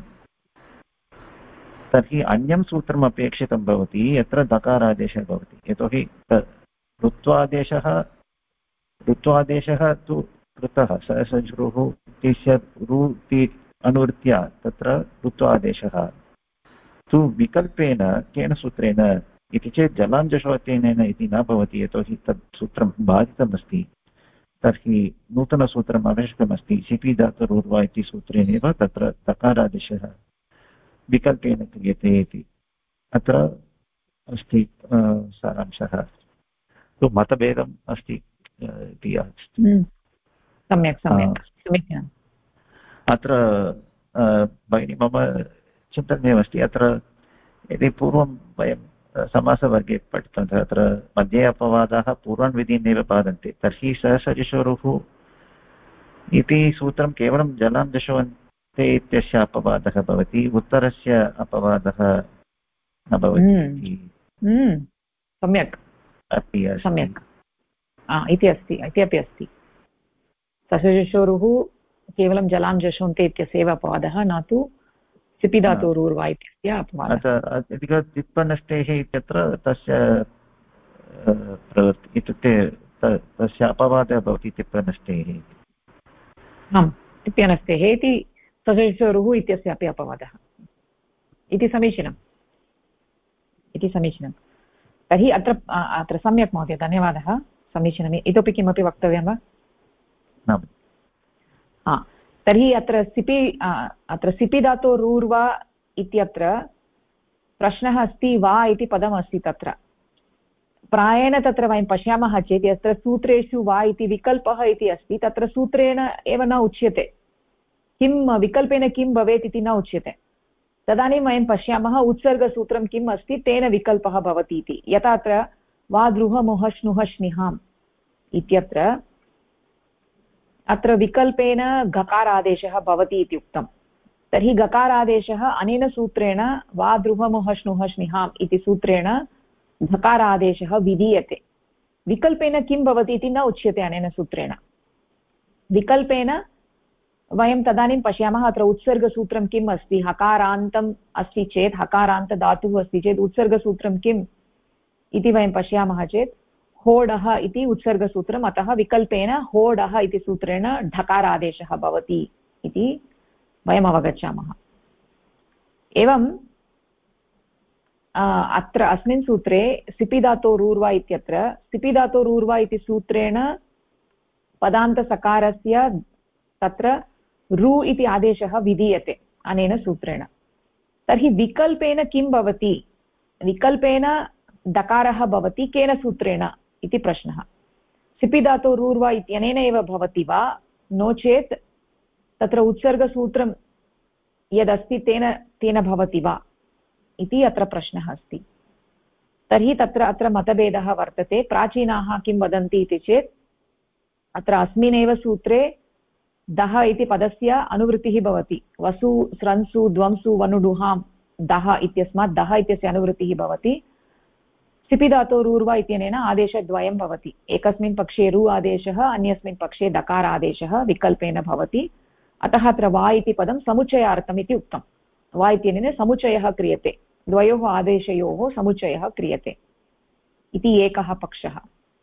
तर्हि अन्यं सूत्रम् अपेक्षितं भवति यत्र दकारादेशः भवति, यतोहि ऋत्वादेशः तु कृतः सशुरुः इत्यस्य रु इति अनुवृत्या तत्र ऋत्वादेशः तु विकल्पेन केन सूत्रेण इति चेत् जलाञ्जशोतेन इति न भवति यतोहि तत् सूत्रं बाधितमस्ति तर्हि नूतनसूत्रम् आवश्यकमस्ति सिपि धातुरूर्वा इति सूत्रेणेव तत्र तकारादेशः विकल्पेन क्रियते इति अत्र अस्ति सारांशः तु मतभेदम् अस्ति इति अस्ति सम्यक् सम्यक् समीचीनम् अत्र भगिनी मम चिन्तनमेवस्ति अत्र यदि पूर्वं वयं समासवर्गे पठितवन्तः अत्र मध्ये अपवादाः पूर्वान्विधीनेव बाधन्ते तर्हि सहसरिशोरुः इति सूत्रं केवलं जलां दशवन्ते इत्यस्य अपवादः भवति उत्तरस्य अपवादः न भवति सम्यक् सम्यक् इति अस्ति इत्यपि अस्ति सहसरिशोरुः केवलं जलां जशोन्ते इत्यस्यैव अपवादः न तु सिपि धातोरूर्वा इत्यस्य अपवादः तिप्पनष्टेः इत्यत्र तस्य प्रवृत्ति इत्युक्ते तस्य अपवादः भवति तिप्पनष्टेः आम् तिप्पनष्टेः इति सहसरिशोरुः इत्यस्य अपि अपवादः इति समीचीनम् तर्हि अत्र सम्यक् महोदय धन्यवादः समीचीनम् इतोपि किमपि वक्तव्यं वा तर्हि अत्र सिपि धातोरूर्वा इत्यत्र प्रश्नः अस्ति वा इति पदमस्ति तत्र प्रायेण तत्र वयं पश्यामः चेत् यत्र सूत्रेषु वा इति विकल्पः इति अस्ति तत्र सूत्रेण एव न उच्यते किं विकल्पेन किं भवेत् इति न उच्यते तदानीं वयं पश्यामः उत्सर्गसूत्रं किम् अस्ति तेन विकल्पः भवति इति यथा अत्र वा द्रुह मुह श्नुह श्निहाम् इत्यत्र अत्र विकल्पेन गकारादेशः भवति इति उक्तं तर्हि गकारादेशः अनेन सूत्रेण वा द्रुह मुह श्नुह श्निहाम् इति सूत्रेण धकारादेशः विधीयते विकल्पेन किं भवति इति न उच्यते अनेन सूत्रेण विकल्पेन वयं तदानीं पश्यामः अत्र उत्सर्गसूत्रं किम् अस्ति हकारान्तम् अस्ति चेत् हकारान्तधातुः अस्ति चेत् उत्सर्गसूत्रं किम् इति वयं पश्यामः चेत् होडः इति उत्सर्गसूत्रम् अतः विकल्पेन होडः इति सूत्रेण ढकारादेशः भवति इति वयम् अवगच्छामः एवं अत्र अस्मिन् सूत्रे सिपि धातोरूर्वा इत्यत्र सिपि धातोरूर्वा इति सूत्रेण पदान्तसकारस्य तत्र रु इति आदेशः विधीयते अनेन सूत्रेण तर्हि विकल्पेन किं भवति विकल्पेन दकारः भवति केन सूत्रेण इति प्रश्नः सिपि धातोरूर्वा इत्यनेन एव भवति वा नो चेत् तत्र उत्सर्गसूत्रं यदस्ति तेन भवति वा इति अत्र प्रश्नः अस्ति तर्हि अत्र मतभेदः वर्तते प्राचीनाः किं वदन्ति इति चेत् अत्र अस्मिन्नेव सूत्रे दः इति पदस्य अनुवृत्तिः भवति वसु स्रंसु द्वंसु वनुडुहां दः इत्यस्मात् दः इत्यस्य अनुवृत्तिः भवति सिपि धातोरूर्वा इत्यनेन आदेशद्वयं भवति एकस्मिन् पक्षे रु आदेशः अन्यस्मिन् पक्षे दकार आदेशः विकल्पेन भवति अतः अत्र वा इति पदं समुच्चयार्थम् इति उक्तं वा इत्यनेन समुच्चयः क्रियते द्वयोः आदेशयोः समुच्चयः क्रियते इति एकः पक्षः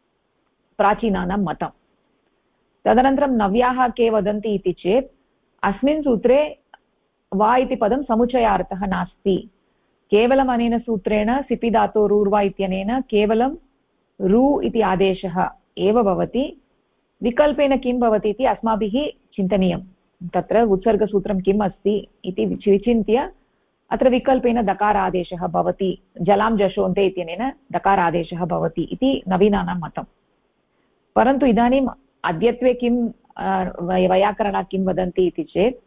प्राचीनानां मतं तदनन्तरं नव्याः के वदन्ति इति चेत् अस्मिन् सूत्रे वा इति पदं समुच्चयार्थः नास्ति केवलम् अनेन सूत्रेण सिपि धातोरूर्वा इत्यनेन केवलं रु इति आदेशः एव भवति विकल्पेन किं भवति इति अस्माभिः चिन्तनीयं तत्र उत्सर्गसूत्रं किम् अस्ति इति विचिन्त्य अत्र विकल्पेन दकारादेशः भवति जलां जशोन्ते इत्यनेन दकारादेशः भवति इति नवीनानां मतं परन्तु इदानीम् अद्यत्वे किं वैयाकरणाः किं वदन्ति इति चेत्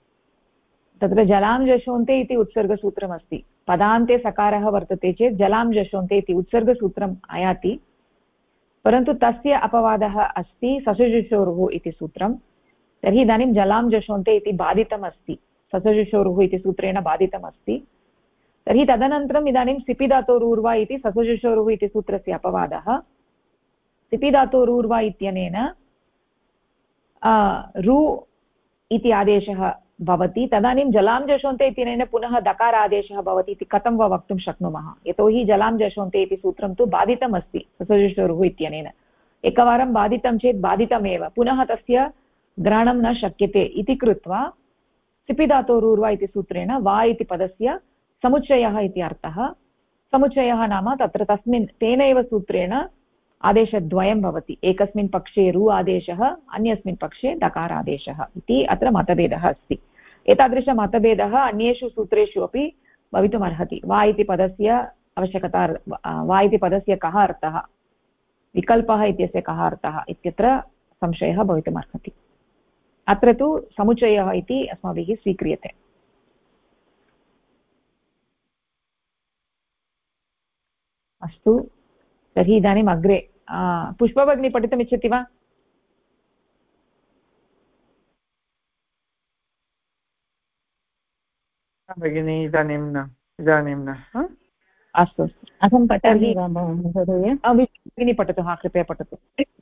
तत्र जलां जशोन्ते इति उत्सर्गसूत्रमस्ति पदान्ते सकारः वर्तते चेत् जलां जशोन्ते इति उत्सर्गसूत्रम् आयाति परन्तु तस्य अपवादः अस्ति ससजुषोरुः इति सूत्रं तर्हि इदानीं जलां जशोन्ते इति बाधितमस्ति ससजुषोरुः इति सूत्रेण बाधितमस्ति तर्हि तदनन्तरम् इदानीं सिपि धातोरूर्वा इति ससजुषोरुः इति सूत्रस्य अपवादः सिपि धातोरूर्वा इत्यनेन रु इति आदेशः भवति तदानीं जलां जषोन्ते इत्यनेन पुनः दकारादेशः भवति इति कथं वा वक्तुं शक्नुमः यतोहि जलां जषोन्ते इति सूत्रं तु बाधितम् अस्ति ससजुषोरुः इत्यनेन एकवारं बाधितं चेत् बाधितमेव पुनः तस्य ग्रहणं न शक्यते इति कृत्वा सिपिधातोरूर्वा इति सूत्रेण वा इति पदस्य समुच्चयः इति अर्थः समुच्चयः नाम तत्र तस्मिन् तेनैव सूत्रेण आदेशद्वयं भवति एकस्मिन् पक्षे रु आदेशः अन्यस्मिन् पक्षे दकारादेशः इति अत्र मतभेदः अस्ति एतादृशमतभेदः अन्येषु सूत्रेषु अपि भवितुम् अर्हति वा इति पदस्य आवश्यकता वा इति पदस्य कः अर्थः विकल्पः इत्यस्य कः अर्थः इत्यत्र संशयः भवितुम् अर्हति अत्र तु समुच्चयः इति अस्माभिः स्वीक्रियते अस्तु तर्हि इदानीम् अग्रे पुष्पभगिनी पठितुमिच्छति वा भगिनी इदानीं न अस्तु अहं पठामि भगिनी पठतु कृपया पठतु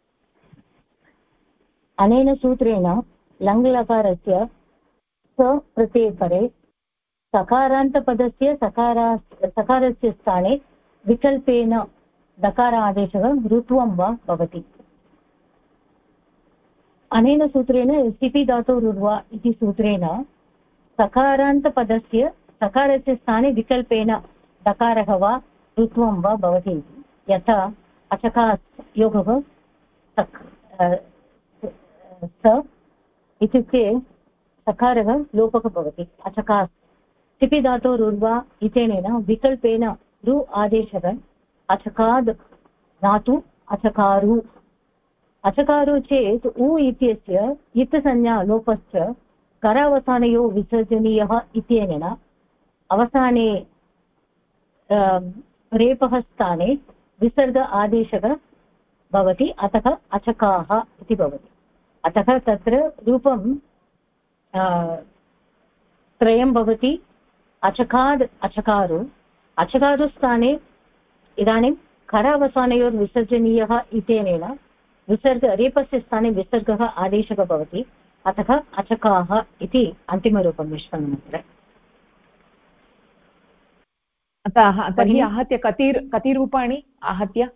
अनेन सूत्रेण लङ्लकारस्य स प्रत्ययपरे सकारान्तपदस्य सकारस्य स्थाने विकल्पेन दकारादेशः ऋत्वं वा भवति अनेन सूत्रेण सिपि धातोरुर्वा इति सूत्रेण सकारान्तपदस्य सकारस्य स्थाने विकल्पेन दकारः वा ऋत्वं वा भवति यथा अचकायोगः स इत्युक्ते सकारः लोपः भवति अचकास् सिपि धातोरुर्वा इत्यनेन विकल्पेन रु आदेशः अचकाद् धातु अचकारु अचकारु चेत् उ इत्यस्य इत्संज्ञा लोपश्च करावसानयोः विसर्जनीयः इत्यनेन अवसाने रेपः स्थाने विसर्ग आदेशः भवति अतः अचकाः इति भवति अतः तत्र रूपं त्रयं भवति अचकाद् अचकारु अचकारुस्थाने इदानीं करावसानयोर्विसर्जनीयः इत्यनेन विसर्ग रेपस्य स्थाने विसर्गः आदेशः भवति अतः अचकाः इति अन्तिमरूपं निष्पन्नम् अत्र अतः तर्हि आहत्य कति रूपाणि आहत्य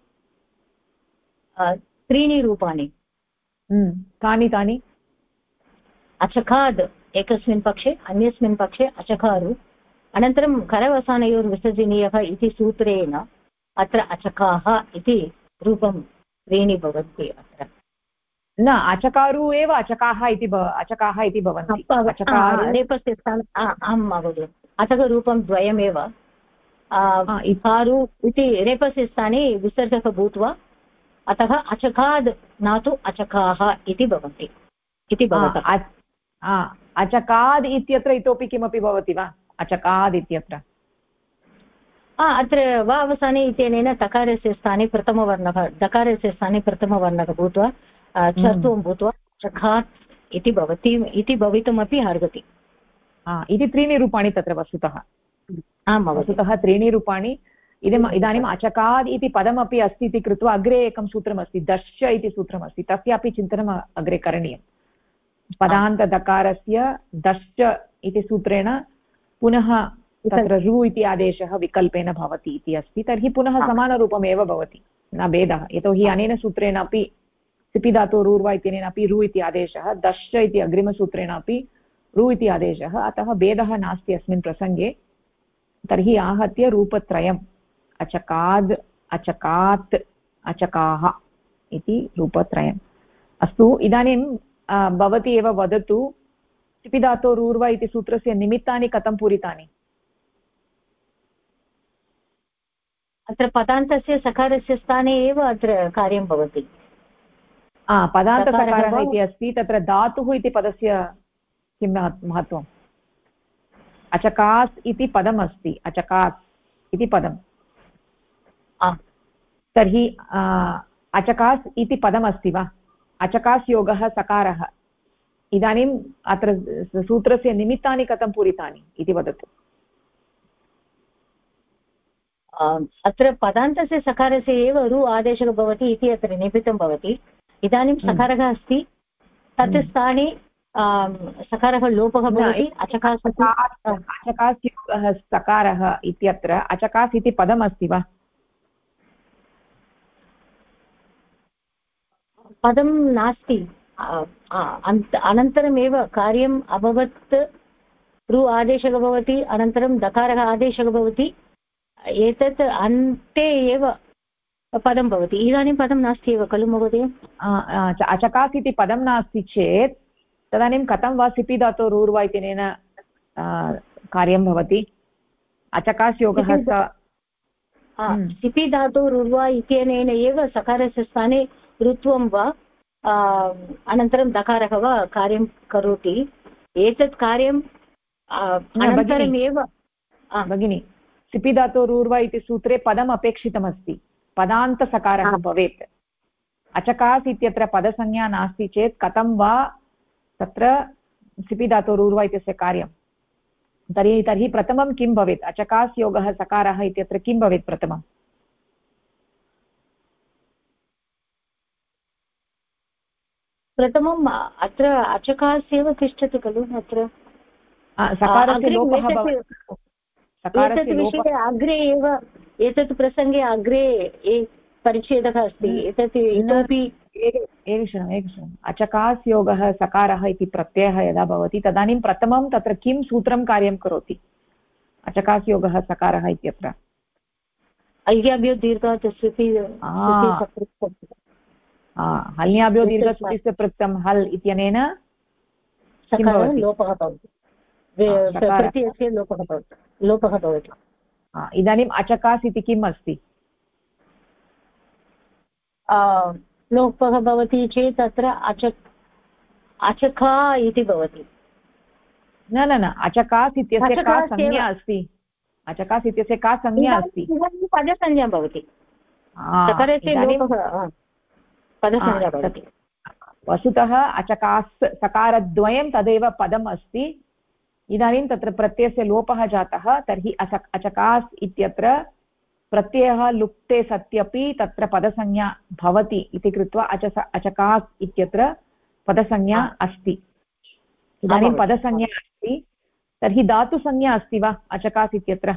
त्रीणि रूपाणि कानि तानि अचकाद् एकस्मिन् पक्षे अन्यस्मिन् पक्षे अचकारु अनन्तरं करवसानयोर्विसर्जनीयः इति सूत्रेण अत्र अचकाः इति रूपं त्रीणि भवन्ति अत्र न अचकारु एव अचकाः इति भवन्ति रेपस्य आं महोदय अतः रूपं द्वयमेव इकारु इति रेपस्य स्थाने विसर्गः भूत्वा अतः अचकाद् न तु अचकाः इति भवन्ति इति भवति अचकाद् इत्यत्र इतोपि किमपि भवति वा अचकाद् इत्यत्र अत्र वा अवसाने इत्यनेन तकारस्य स्थाने प्रथमवर्णः दकारस्य स्थाने प्रथमवर्णः भूत्वा चर्त्वं भूत्वा चकात् इति भवति इति भवितुमपि अर्हति इति त्रीणि रूपाणि तत्र वस्तुतः आम् वस्तुतः त्रीणि रूपाणि इदानीम् अचकाद् इति पदमपि अस्ति इति कृत्वा अग्रे एकं सूत्रमस्ति दश्च इति सूत्रमस्ति तस्यापि चिन्तनम् अग्रे करणीयं पदान्तदकारस्य दश्च इति सूत्रेण पुनः तत्र रु इति आदेशः विकल्पेन भवति इति अस्ति तर्हि पुनः समानरूपमेव भवति न भेदः यतोहि अनेन सूत्रेण अपि सिपि धातोरूर्वा इत्यनेन अपि रु इति आदेशः दश्च इति अग्रिमसूत्रेण अपि रु इति आदेशः अतः भेदः नास्ति अस्मिन् प्रसङ्गे तर्हि आहत्य रूपत्रयम् अचकाद् अचकात् अचकाः इति रूपत्रयम् अस्तु इदानीं भवती एव वदतु सिपि धातोरूर्वा इति सूत्रस्य निमित्तानि कथं पूरितानि अत्र पदान्तस्य सकारस्य स्थाने एव अत्र कार्यं भवति पदान्तसकारः इति अस्ति तत्र धातुः इति पदस्य किं महत्त्वम् अचकास् इति पदम् अस्ति अचकास् इति पदं तर्हि अचकास् इति पदमस्ति वा अचकास् योगः सकारः इदानीम् अत्र सूत्रस्य निमित्तानि कथं पूरितानि इति वदतु अत्र पदान्तस्य सकारस्य एव रु आदेशः भवति इति अत्र निमित्तं भवति इदानीं सकारः अस्ति तत् स्थाने सकारः लोपः भवति अचकास् योगः सकारः इत्यत्र अचकास् इति पदमस्ति वा? पदं नास्ति अनन्तरमेव कार्यम् अभवत् रु आदेशः भवति अनन्तरं दकारः आदेशः भवति एतत् अन्ते एव पदं भवति इदानीं पदं नास्ति एव खलु महोदय अचकास् इति पदं नास्ति चेत् तदानीं कथं वा सिपि धातोः रूर्वा इत्यनेन कार्यं भवति अचकास् योगः सिपि धातोः रुर्वा इत्यनेन एव सकारस्य स्थाने ऋत्वं वा अनन्तरं दकारः वा कार्यं करोति एतत् कार्यं अनन्तरमेव भगिनि सिपि धातोः रूर्वा इति सूत्रे पदम् अपेक्षितमस्ति पदान्तसकारः भवेत् अचकास् इत्यत्र पदसंज्ञा नास्ति चेत् कथं वा तत्र सिपि धातोः रूर्वा इत्यस्य कार्यं तर्हि प्रथमं किं भवेत् अचकास् योगः सकारः इत्यत्र किं भवेत् प्रथमम् प्रथमम् अत्र अचकास् एव तिष्ठति खलु अत्र सकारस्य लोपः विषये अग्रे एव एतत् प्रसङ्गे अग्रे परिच्छेदः अस्ति एतत् इतोपि एकक्षणम् अचकास् योगः सकारः इति प्रत्ययः यदा भवति तदानीं प्रथमं तत्र किं सूत्रं कार्यं करोति अचकास् योगः सकारः इत्यत्र हल्याभ्यो दीर्घात् हल्याभ्यो दीर्घस्य पृक्तं हल् इत्यनेन लोपः भवति प्रत्ययस्य लोपः भवति इदानीम् अचकास् इति किम् अस्ति लोपः भवति चेत् तत्र अचका इति भवति न अचकास् इत्यस्य का संज्ञा अस्ति अचकास् इत्यस्य का संज्ञा अस्ति पदसंज्ञा भवति पदसंज्ञा भवति वस्तुतः अचकास् सकारद्वयं तदेव पदम् अस्ति इदानीं तत्र प्रत्ययस्य लोपः जातः तर्हि अचकास् इत्यत्र प्रत्ययः लुप्ते सत्यपि तत्र पदसंज्ञा भवति इति कृत्वा अचकास् इत्यत्र पदसंज्ञा अस्ति इदानीं पदसंज्ञा अस्ति तर्हि धातुसंज्ञा अस्ति वा अचकास् इत्यत्र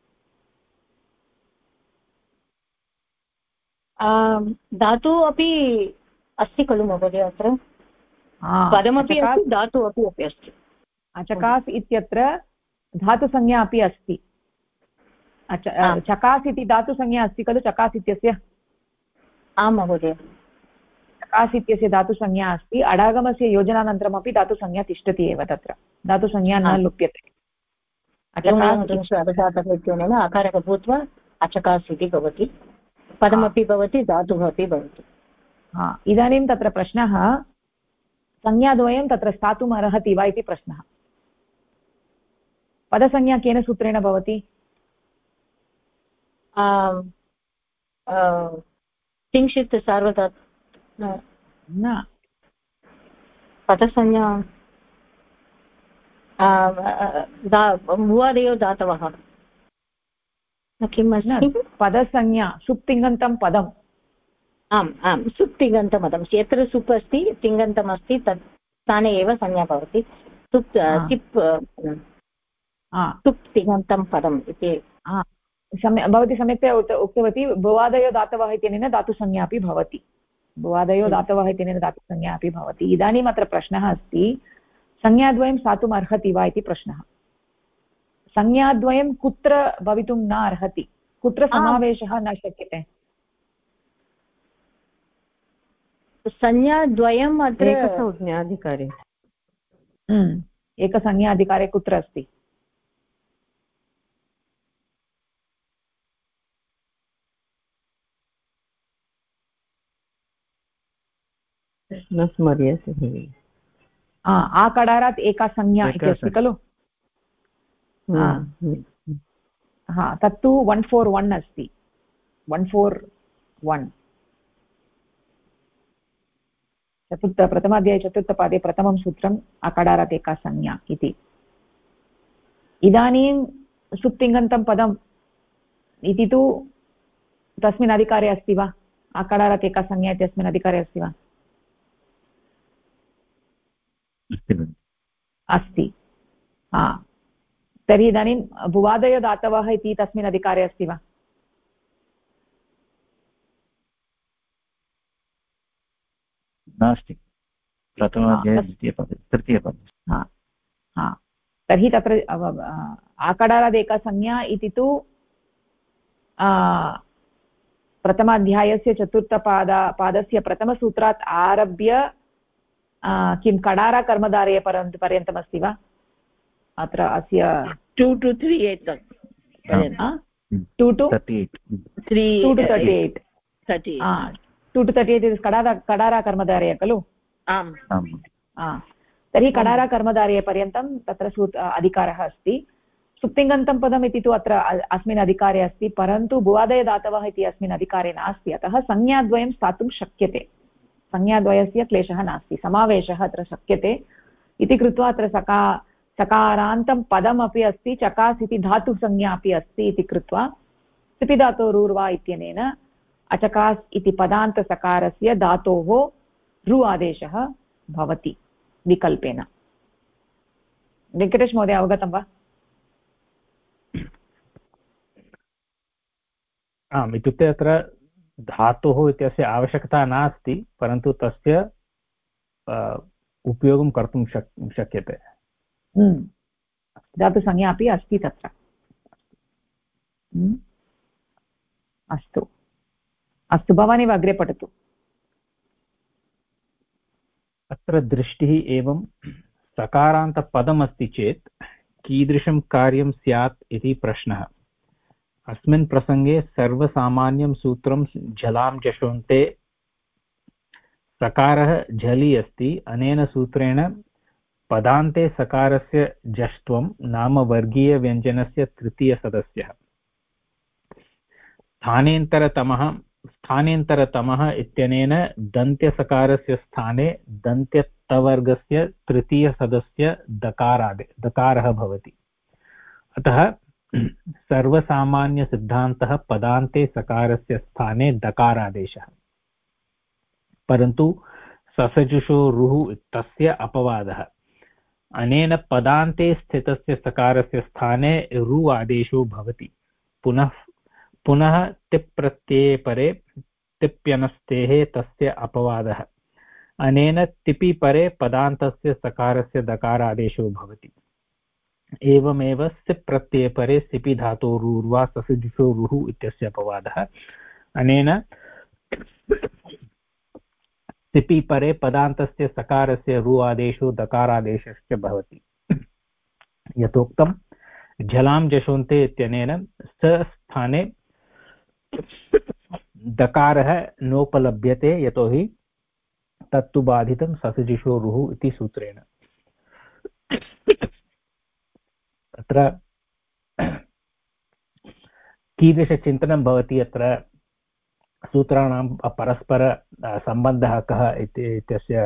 धातु अपि अस्ति खलु महोदय अत्र पदमपि अस्ति धातु अपि अस्ति अचकास् इत्यत्र धातुसंज्ञा अपि अस्ति चकास् इति धातुसंज्ञा अस्ति खलु चकास् इत्यस्य आं महोदय चकास् इत्यस्य धातुसंज्ञा अस्ति अडागमस्य योजनानन्तरमपि धातुसंज्ञा तिष्ठति एव तत्र धातुसंज्ञा न लुप्यते इत्यनेन आकारः भूत्वा अचकास् इति भवति पदमपि भवति धातुः अपि भवति इदानीं तत्र प्रश्नः संज्ञाद्वयं तत्र स्थातुम् अर्हति वा इति प्रश्नः पदसंज्ञा केन सूत्रेण भवति किञ्चित् सार्वधातु न पदसंज्ञा भुवादयो धातवः किम् अस्ति पदसंज्ञा सुप् तिङन्तं पदम् आम् सुप् तिङन्तपदं यत्र सुप् अस्ति तिङन्तम् अस्ति तत् स्थाने एव संज्ञा भवति सुप् तिङन्तं पदम् इति भवती सम्यक्तया उक्तवती भुवादयो धातवः इत्यनेन धातुसंज्ञा अपि भवति भुवादयो धातवः इत्यनेन धातुसंज्ञा अपि भवति इदानीम् अत्र प्रश्नः अस्ति संज्ञाद्वयं स्थातुम् अर्हति वा इति प्रश्नः संज्ञाद्वयं कुत्र भवितुं न अर्हति कुत्र समावेशः न शक्यते संज्ञाद्वयम् अत्र एकसंज्ञाधिकारे एकसंज्ञाधिकारे कुत्र अस्ति न स्मर्यते आकडारात् एका संज्ञा इति अस्ति खलु तत्तु 141 अस्ति 141 प्रथमाध्याये चतुर्थपादे प्रथमं सूत्रम् अकडारात् एका संज्ञा इति इदानीं सुप्तिङन्तं पदम् इति तु तस्मिन् अधिकारे अस्ति वा अकडारात् एका संज्ञा इत्यस्मिन् अधिकारे अस्ति वा अस्ति। तर्हि इदानीं भुवादयो धातवः इति तस्मिन् अधिकारे अस्ति वा? नास्ति। प्रथमाध्याये द्वितीयपदे तृतीयपदे। तर्हि तत्र आकडारादेका संज्ञा इति तु प्रथमाध्यायस्य पादस्य प्रथमसूत्रात् आरभ्य किं कडारा कर्मधारय पर्यन्तमस्ति वा? अत्र अस्य 2 to 38 2 to 38 कडारा कर्मधारय खलु? आम्। तर्हि कडारा कर्मधारय पर्यन्तं तत्र अधिकारः अस्ति। सुप्तिङन्तं पदम् इति तु अत्र अस्मिन् अधिकारे अस्ति, परन्तु भुवादयधातवः इति अस्मिन् अधिकारे नास्ति, अतः संज्ञाद्वयं स्थातुं शक्यते। संज्ञाद्वयस्य क्लेशः नास्ति, समावेशः अत्र शक्यते इति कृत्वा अत्र सकारान्तं पदमपि अस्ति, चकास् इति धातुसंज्ञा अपि अस्ति इति कृत्वा सिपिधातोरूर्वा इत्यनेन अचकास् इति पदान्तसकारस्य धातोः रु आदेशः भवति विकल्पेन। वेङ्कटेश महोदय अवगतं वा? आम्, इत्युक्ते अत्र धातोः इत्यस्य आवश्यकता नास्ति, परन्तु तस्य उपयोगं कर्तुं शक्यते। धातुसंज्ञा अपि अस्ति तत्र। अस्तु अस्तु, भवानेव अग्रे पठतु। अत्र दृष्टिः एवं सकारान्तपदमस्ति चेत् कीदृशं कार्यं स्यात् इति प्रश्नः। अस्मिन् प्रसङ्गे सर्वसामान्यं सूत्रं झलां जषोन्ते। सकारः झलि अस्ति, अनेन सूत्रेण पदान्ते सकारस्य जष्ट्वं नाम वर्गीयव्यञ्जनस्य तृतीयसदस्यः। स्थानेन्तरतमः इत्यनेन दन्त्यसकारस्य स्थाने दन्त्यतवर्गस्य तृतीयसदस्य दकारः भवति। अतः सर्वसामान्यसिद्धान्तः पदान्ते सकारस्य स्थाने दकारादेशः, परन्तु ससजुषो रुः तस्य अपवादः। अनेन पदान्ते स्थितस्य सकारस्य स्थाने रु आदेशो भवति। पुनः तिप् प्रत्यये परे तिप्यनस्तेः तस्य अपवादः। अनेन तिपि परे पदान्तस्य सकारस्य दकारादेशो भवति। एवमेव सिप् प्रत्यये परे सिपि धातोरुर्वा ससजुषो रुः इत्यस्य अपवादः। अनेन सिपि परे पदान्तस्य सकारस्य रु आदेशो दकारादेशश्च भवति। यथोक्तं झलां जषोन्ते इत्यनेन स स्थाने दकारः नोपलभ्यते, यतोहि तत्तु बाधितं ससजुषो रुः इति सूत्रेण। अत्र कीदृशचिन्तनं भवति, अत्र सूत्राणां परस्पर सम्बन्धः कः इत्यस्य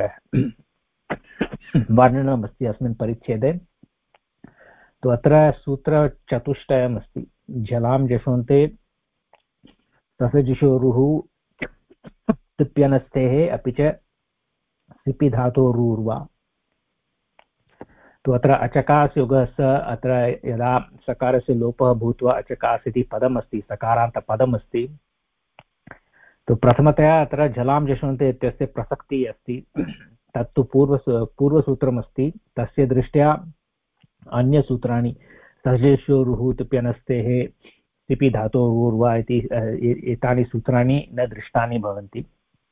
वर्णनमस्ति अस्मिन् परिच्छेदे। तु अत्र सूत्रचतुष्टयमस्ति। झलां जषोन्ते ससजुषो रुः तिप्यनस्तेः अपि च सिपि धातोरुर्वा। तु अत्र अचकास् युगः स, अत्र यदा सकारस्य लोपः भूत्वा अचकास् इति पदमस्ति, सकारान्तपदमस्ति, तु प्रथमतया अत्र झलां जषोन्ते इत्यस्य प्रसक्तिः अस्ति। तत्तु पूर्वसूत्रमस्ति। तस्य दृष्ट्या अन्यसूत्राणि ससजुषो रुः तिप्यनस्तेः सिपि धातोरुर्वा इति एतानि सूत्राणि न दृष्टानि भवन्ति।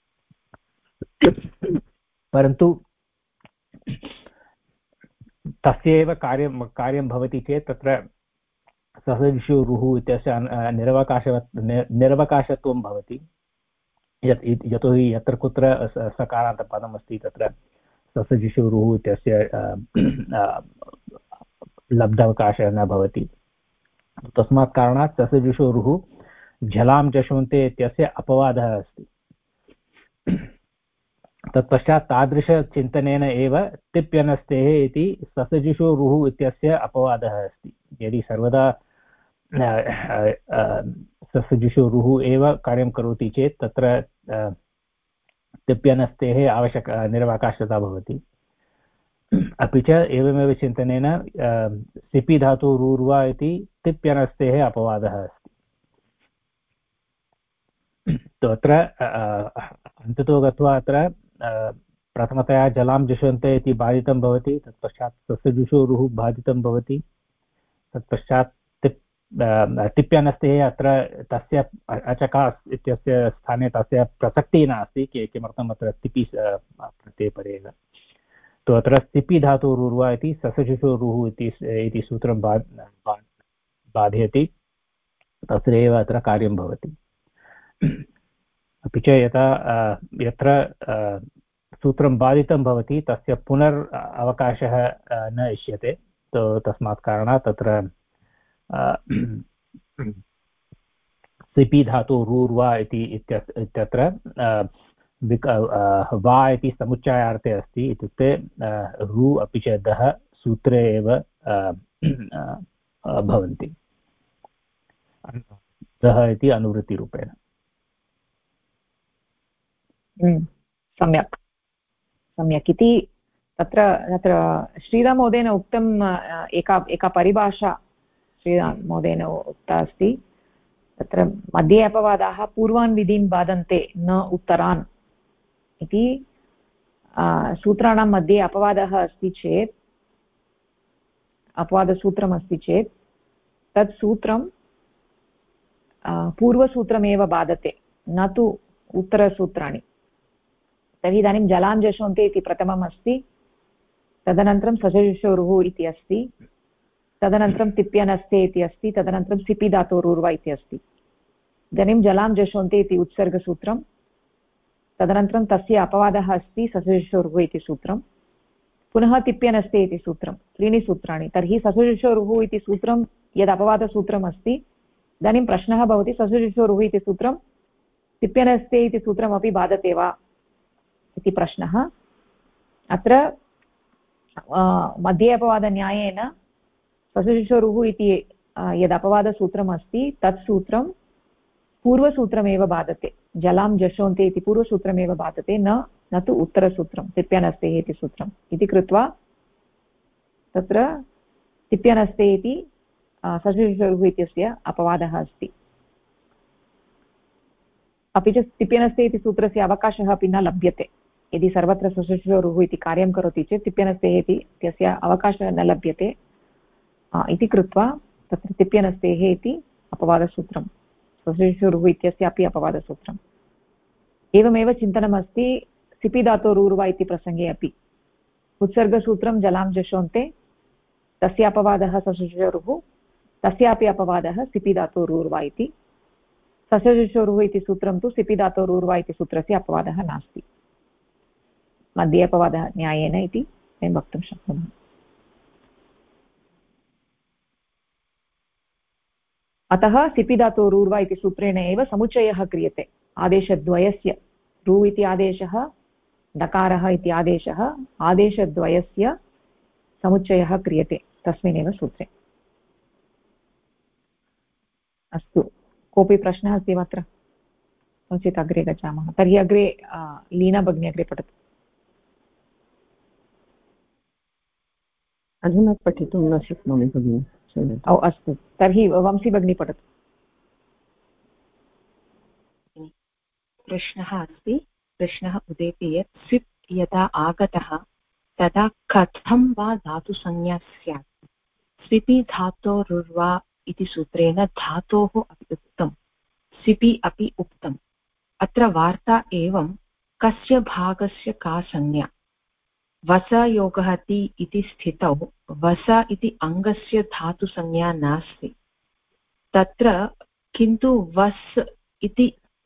परन्तु तस्य एव कार्यं भवति चेत् तत्र ससजुषो रुः इत्यस्य निरवकाशत्वं भवति। यतोहि यत्र कुत्र सकारान्तपदमस्ति तत्र ससजुषो रुः इत्यस्य लब्धावकाशः न भवति। तस्मात् कारणात् ससजुषो रुः झलां जषोन्ते इत्यस्य अपवादः अस्ति। तत्पश्चात् तादृशचिन्तनेन एव तिप्यनस्तेः इति ससजुषो रुः इत्यस्य अपवादः अस्ति। यदि सर्वदा ससजुषो रुः एव कार्यं करोति चेत् तत्र तिप्यनस्तेः निर्वाकाशता भवति। अपि च एवमेव चिन्तनेन सिपि धातु रूर्वा इति तिप्यनस्तेः अपवादः अस्ति। अत्र अन्ततो गत्वा अत्र प्रथमतया जलां जुषन्ते इति बाधितं भवति, तत्पश्चात् सस्यजुषोरुः बाधितं भवति, तत्पश्चात् टिप्यनस्तेः अत्र तस्य अचकास् इत्यस्य स्थाने तस्य प्रसक्तिः नास्ति, किमर्थम् अत्र तिपि प्रत्ययपरेण। तो अत्र स्तिपि धातुरुर्वा इति ससजुषोरुः इति सूत्रं बाधयति, तत्रैव अत्र कार्यं भवति। अपि च यत्र सूत्रं बाधितं भवति तस्य अवकाशः न इष्यते, तस्मात् कारणात् तत्र सिपि धातुरुर्वा इत्यत्र वा इति समुच्चयार्थे अस्ति, इत्युक्ते रु अपि च दः सूत्रे एव भवन्ति, दः इति अनुवृत्तिरूपेण। सम्यक् सम्यक् इति तत्र श्रीराममहोदयेन उक्तम् एका परिभाषा श्रीराममहोदयेन उक्ता अस्ति, तत्र मध्ये अपवादाः पूर्वान् विधीन् बाधन्ते न उत्तरान् इति। सूत्राणां मध्ये अपवादः अस्ति चेत्, अपवादसूत्रमस्ति चेत् तत् सूत्रं पूर्वसूत्रमेव बाधते, न तु उत्तरसूत्राणि। तर्हि इदानीं जलां जषन्ते इति प्रथमम् अस्ति, तदनन्तरं ससजुषोरुः इति अस्ति, तदनन्तरं तिप्यनस्ते इति अस्ति, तदनन्तरं सिपि धातोरुर्वा इति अस्ति। इदानीं जलां जषन्ते इति उत्सर्गसूत्रं, तदनन्तरं तस्य अपवादः अस्ति ससजुषोरुः इति सूत्रं, पुनः तिप्यनस्ते इति सूत्रं, त्रीणि सूत्राणि। तर्हि ससजुषोरुः इति सूत्रं यद् अपवादसूत्रम् अस्ति, इदानीं प्रश्नः भवति ससजुषोरुः इति सूत्रं तिप्यनस्ते इति सूत्रमपि बाधते वा इति प्रश्नः। अत्र मध्ये अपवादन्यायेन ससजुषोरुः इति यद् अपवादसूत्रम् अस्ति तत् सूत्रं पूर्वसूत्रमेव बाधते, जलां जषन्ते इति पूर्वसूत्रमेव बाधते, न तु उत्तरसूत्रं तिप्यनस्ते इति सूत्रम् इति कृत्वा तत्र तिप्यनस्ते इति ससजुषोरुः इत्यस्य अपवादः अस्ति। अपि च तिप्यनस्ते इति सूत्रस्य अवकाशः अपि न लभ्यते। यदि सर्वत्र ससजुषोरुः इति कार्यं करोति चेत् तिप्यनस्तेः इति इत्यस्य अवकाशः न लभ्यते इति कृत्वा तत्र तिप्यनस्तेः इति अपवादसूत्रं, ससजुषोरुः इत्यस्य अपि अपवादसूत्रम्। एवमेव चिन्तनमस्ति सिपि धातोरुर्वा इति प्रसङ्गे अपि। उत्सर्गसूत्रं जलां जषन्ते, तस्य अपवादः ससजुषोरुः, तस्यापि अपवादः सिपि धातोरुर्वा इति। ससजुषोरुः इति सूत्रं तु सिपि धातोरुर्वा इति सूत्रस्य अपवादः नास्ति, मध्ये अपवादः न्यायेन इति वयं वक्तुं शक्नुमः। अतः सिपि धातोरुर्वा इति सूत्रेण एव समुच्चयः क्रियते आदेशद्वयस्य। रु इति आदेशः, डकारः इति आदेशः, आदेशद्वयस्य समुच्चयः क्रियते तस्मिन्नेव सूत्रे। अस्तु, कोऽपि प्रश्नः अस्ति वा अत्र? नो चेत् अग्रे गच्छामः। तर्हि अग्रे लीना भगिनी अग्रे पठतु। अधुना पठितुं न शक्नोमि भगिनि। ओ अस्तु, तर्हि वंशी भगिनी पठतु। प्रश्नः अस्ति, प्रश्नः उदेति यत् सिप् यदा आगतः तदा कथं वा धातुसंज्ञा स्यात्? सिपि धातोरुर्वा इति सूत्रेण धातोः अपि उक्तं, सिपि अपि उक्तम्। अत्र वार्ता एवं कस्य भागस्य का संज्ञा? वसयोगः ति इति स्थितौ वस इति अङ्गस्य धातुसंज्ञा नास्ति तत्र, किन्तु वस् इति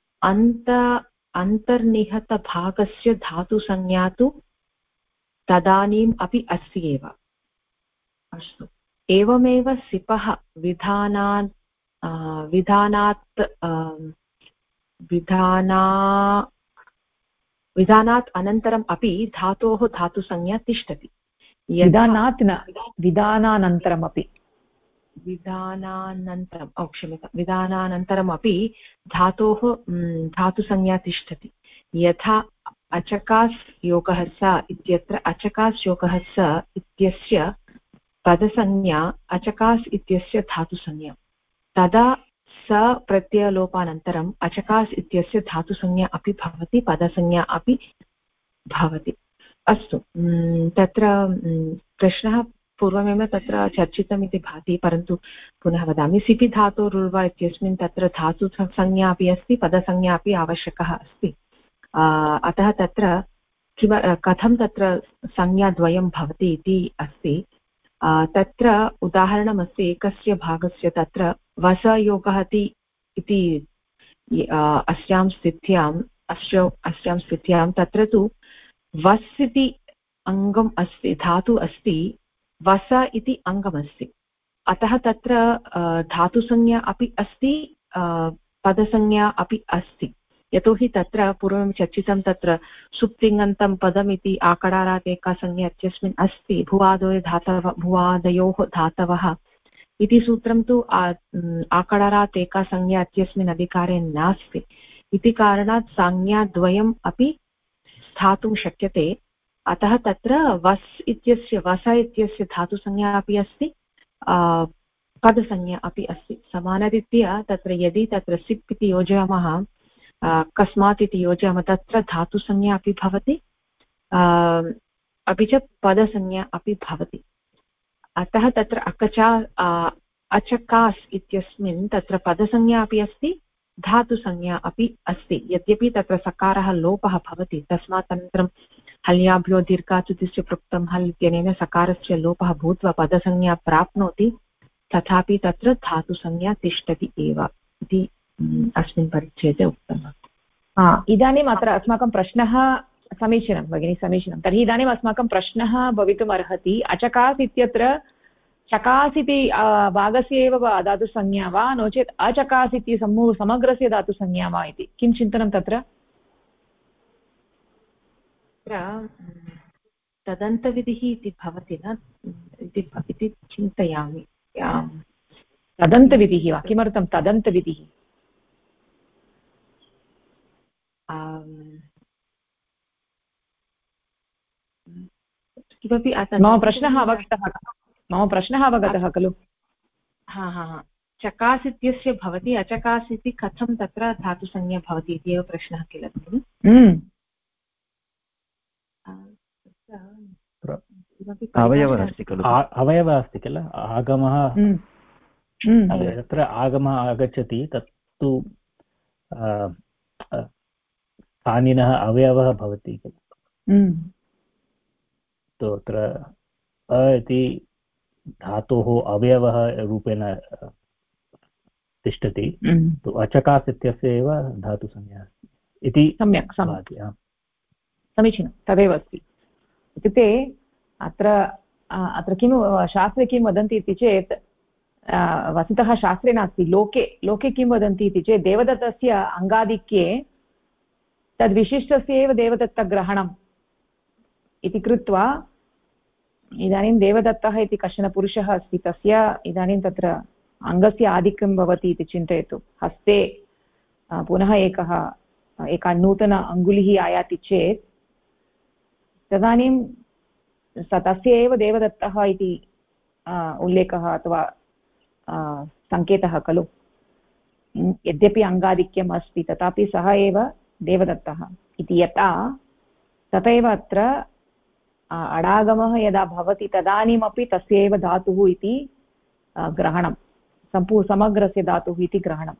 अन्तर्निहितभागस्य धातुसंज्ञा तु तदानीम् अपि अस्ति एव। अस्तु, एवमेव सिपः विधानात् अनन्तरम् अपि धातोः धातुसंज्ञा तिष्ठति। विधानात् न, विधानानन्तरमपि, विधानानन्तरं, क्षम्यतां, विधानानन्तरमपि धातोः धातुसंज्ञा तिष्ठति। यथा अचकास् योगः स इत्यत्र अचकास् योगः स इत्यस्य पदसंज्ञा अचकास् इत्यस्य धातुसंज्ञा तदा स प्रत्ययलोपानन्तरम् अचकास् इत्यस्य धातुसंज्ञा अपि भवति पदसंज्ञा अपि भवति। अस्तु, तत्र प्रश्नः पूर्वमेव तत्र चर्चितम् इति भाति, परन्तु पुनः वदामि। सिपि धातोरुल्वा इत्यस्मिन् तत्र धातुसंज्ञा अपि अस्ति, पदसंज्ञा अपि आवश्यकः अस्ति। अतः तत्र कथं तत्र संज्ञाद्वयं भवति इति अस्ति। तत्र उदाहरणमस्ति एकस्य भागस्य, तत्र वसयोगः इति अस्यां स्थित्यां तत्र तु वस् इति अङ्गम् अस्ति, धातु अस्ति, वस इति अङ्गमस्ति। अतः तत्र धातुसंज्ञा अपि अस्ति, पदसंज्ञा अपि अस्ति। यतोहि तत्र पूर्वं चर्चितं तत्र सुप्तिङन्तं पदमिति आकडारात् एका संज्ञा इत्यस्मिन् अस्ति, भुवादयोः धातवः इति सूत्रं तु आकडारात् एका संज्ञा इत्यस्मिन् अधिकारे नास्ति इति कारणात् संज्ञाद्वयम् अपि स्थातुं शक्यते। अतः तत्र वस इत्यस्य धातुसंज्ञा अपि अस्ति, पदसंज्ञा अपि अस्ति। समानरीत्या तत्र यदि तत्र सिप् इति योजयामः, कस्मात् इति योजयामः, तत्र धातुसंज्ञा अपि भवति, अपि च पदसंज्ञा अपि भवति। अतः तत्र अचकास् इत्यस्मिन् तत्र पदसंज्ञा अपि अस्ति, धातुसंज्ञा अपि अस्ति। यद्यपि तत्र सकारः लोपः भवति, तस्मात् अनन्तरं हल्याभ्यो दीर्घाचुतिश्च पृक्तं हल् इत्यनेन सकारस्य लोपः भूत्वा पदसंज्ञा प्राप्नोति, तथापि तत्र धातुसंज्ञा तिष्ठति एव इति अस्मिन् परिच्छेदे उक्तम्। इदानीम् अत्र अस्माकं प्रश्नः समीचीनं भगिनी, समीचीनं। तर्हि इदानीम् अस्माकं प्रश्नः भवितुम् अर्हति, अचकास् इत्यत्र चकास् इति भागस्य एव धातुसंज्ञा वा, नो चेत् अचकास् इति समग्रस्य धातुसंज्ञा वा इति किं चिन्तनं तत्र? तदन्तविधिः इति भवति न इति चिन्तयामि। तदन्तविधिः वा? किमर्थं तदन्तविधिः? किमपि मम प्रश्नः अवगतः खलु? चकास् इत्यस्य भवति, अचकास् इति कथं तत्र धातुसंज्ञा भवति इति एव प्रश्नः किल? अवयवः अस्ति खलु, अवयवः अस्ति किल, आगमः। यत्र आगमः आगच्छति तत्तु स्थानिनः अवयवः भवति किल। तत्र अ इति धातोः अवयवः रूपेण तिष्ठति, तु अचकास् इत्यस्य एव धातुसंज्ञा इति। सम्यक्, समीचीनं, तदेव अस्ति। इत्युक्ते अत्र किं शास्त्रे किं वदन्ति इति चेत्, वस्तुतः शास्त्रे नास्ति, लोके किं वदन्ति इति चेत्, देवदत्तस्य अङ्गाधिक्ये तद्विशिष्टस्य एव देवदत्तग्रहणम् इति कृत्वा, इदानीं देवदत्तः इति कश्चन पुरुषः अस्ति, तस्य इदानीं तत्र अङ्गस्य आधिक्यं भवति इति चिन्तयतु। हस्ते पुनः एका नूतन अङ्गुलिः आयाति चेत् तदानीं तस्य एव देवदत्तः इति उल्लेखः अथवा सङ्केतः खलु। यद्यपि अङ्गाधिक्यम् अस्ति तथापि सः एव देवदत्तः इति यथा, तथैव अत्र अडागमः यदा भवति तदानीमपि तस्य एव धातुः इति ग्रहणं, समग्रस्य धातुः इति ग्रहणम्।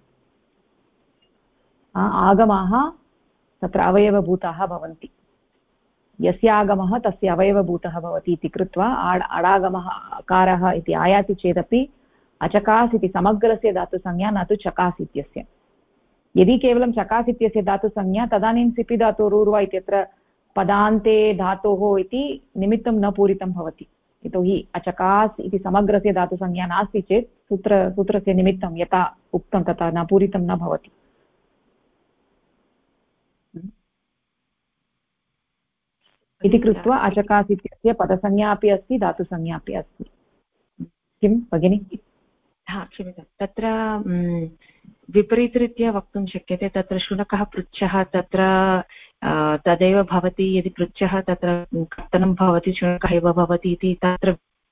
आगमाः तत्र अवयवभूताः भवन्ति, यस्य आगमः तस्य अवयवभूतः भवति इति कृत्वा अडागमः अकारः इति आयाति चेदपि अचकास् इति समग्रस्य धातुसंज्ञा, न तु चकास् इत्यस्य। यदि केवलं चकास् इत्यस्य धातुसंज्ञा, तदानीं सिपि धातोरुर्वा इत्यत्र पदान्ते धातोः इति निमित्तं न पूरितं भवति। यतोहि अचकास् इति समग्रस्य धातुसंज्ञा नास्ति चेत् सूत्रस्य निमित्तं यथा उक्तं तथा न पूरितं न भवति। इति कृत्वा अचकास् इत्यस्य पदसंज्ञा अपि अस्ति, धातुसंज्ञा अपि अस्ति। किं भगिनि? क्षम्यतां, तत्र विपरीतरीत्या वक्तुं शक्यते। तत्र शुनकः पृच्छः, तत्र तदेव भवति यदि पृच्छः तत्र कर्तनं भवति शुनकः एव भवति इति तत्र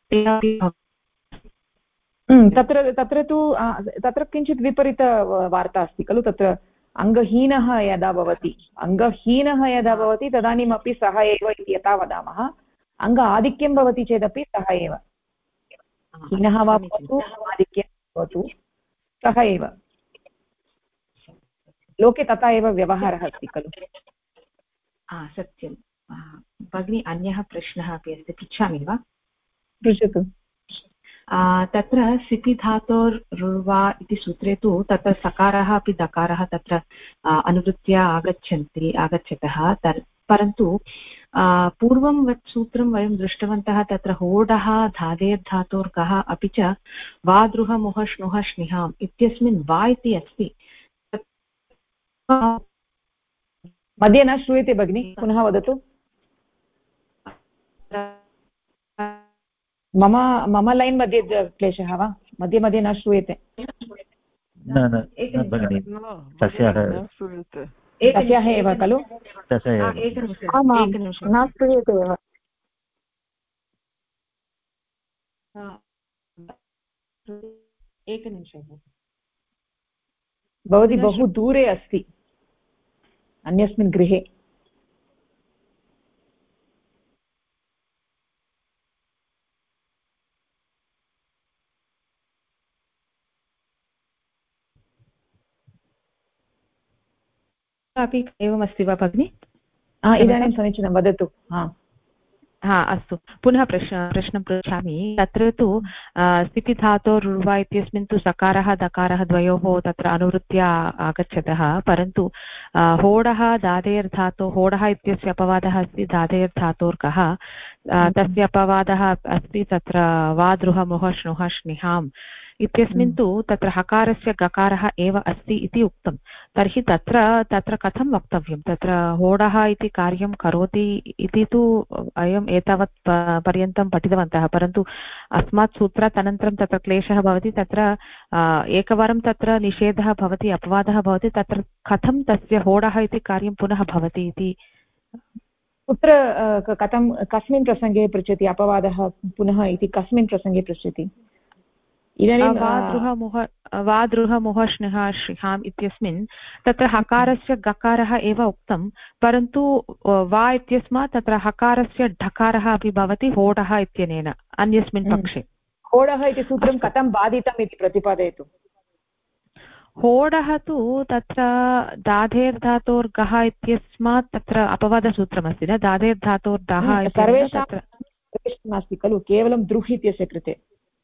तत्र तु तत्र किञ्चित् विपरीतवार्ता अस्ति खलु तत्र अङ्गहीनः यदा भवति तदानीमपि सः एव इति यथा वदामः अङ्ग आधिक्यं भवति चेदपि सः एव हीनः वा भवतु आधिक्यं भवतु सः एव लोके तथा एव व्यवहारः अस्ति खलु सत्यं भगिनी अन्यः प्रश्नः अपि अस्ति पृच्छामि वा पृच्छतु तत्र सिपि धातोर्वा इति सूत्रे तु तत्र सकारः अपि दकारः तत्र अनुवृत्त्या आगच्छतः परन्तु पूर्वं वत् सूत्रं वयं दृष्टवन्तः तत्र होडः धादेर्धातोर्गः अपि च वा द्रुह मुह श्नुः श्निहाम् इत्यस्मिन् वा इति अस्ति मध्ये न श्रूयते भगिनि पुनः वदतु मम लैन् मध्ये क्लेशः वा मध्ये मध्ये न श्रूयते तस्याः एव खलु न श्रूयते एव एकनिमिषः भवती बहु दूरे अस्ति अन्यस्मिन् गृहे अपि एवमस्ति वा भगिनि इदानीं समीचीनं वदतु अस्तु पुनः प्रश्नं पृच्छामि तत्र तु स्थितिधातोरुर्वा इत्यस्मिन् तु सकारः दकारः द्वयोः तत्र अनुवृत्त्या आगच्छतः परन्तु होडः दादेर्धातो होडः इत्यस्य अपवादः अस्ति दादेर्धातोर्गः तस्य अपवादः अस्ति तत्र वा द्रुह मुह श्नुः श्निहाम् इत्यस्मिन् तु तत्र हकारस्य गकारः एव अस्ति इति उक्तं तर्हि तत्र कथं वक्तव्यं तत्र होडः इति कार्यं करोति इति तु अयम् एतावत् पर्यन्तं पठितवन्तः परन्तु अस्मात् सूत्रात् अनन्तरं तत्र क्लेशः भवति तत्र एकवारं तत्र निषेधः भवति अपवादः भवति तत्र कथं तस्य होडः इति कार्यं पुनः भवति इति कुत्र कथं कस्मिन् प्रसङ्गे पृच्छति अपवादः पुनः इति कस्मिन् प्रसङ्गे पृच्छति इदानीं वा द्रुह मुह श्नः श्रिहाम् इत्यस्मिन् तत्र हकारस्य गकारः एव उक्तं परन्तु वा इत्यस्मात् तत्र हकारस्य ढकारः अपि भवति होडः इत्यनेन अन्यस्मिन् पक्षे होडः इति सूत्रं कथं बाधितम् इति प्रतिपादयतु होडः तु तत्र दाधेर्धातोर्गः इत्यस्मात् तत्र अपवादसूत्रमस्ति न दाधेर्धातोर्दः सर्वेषां नास्ति खलु केवलं द्रुः इत्यस्य कृते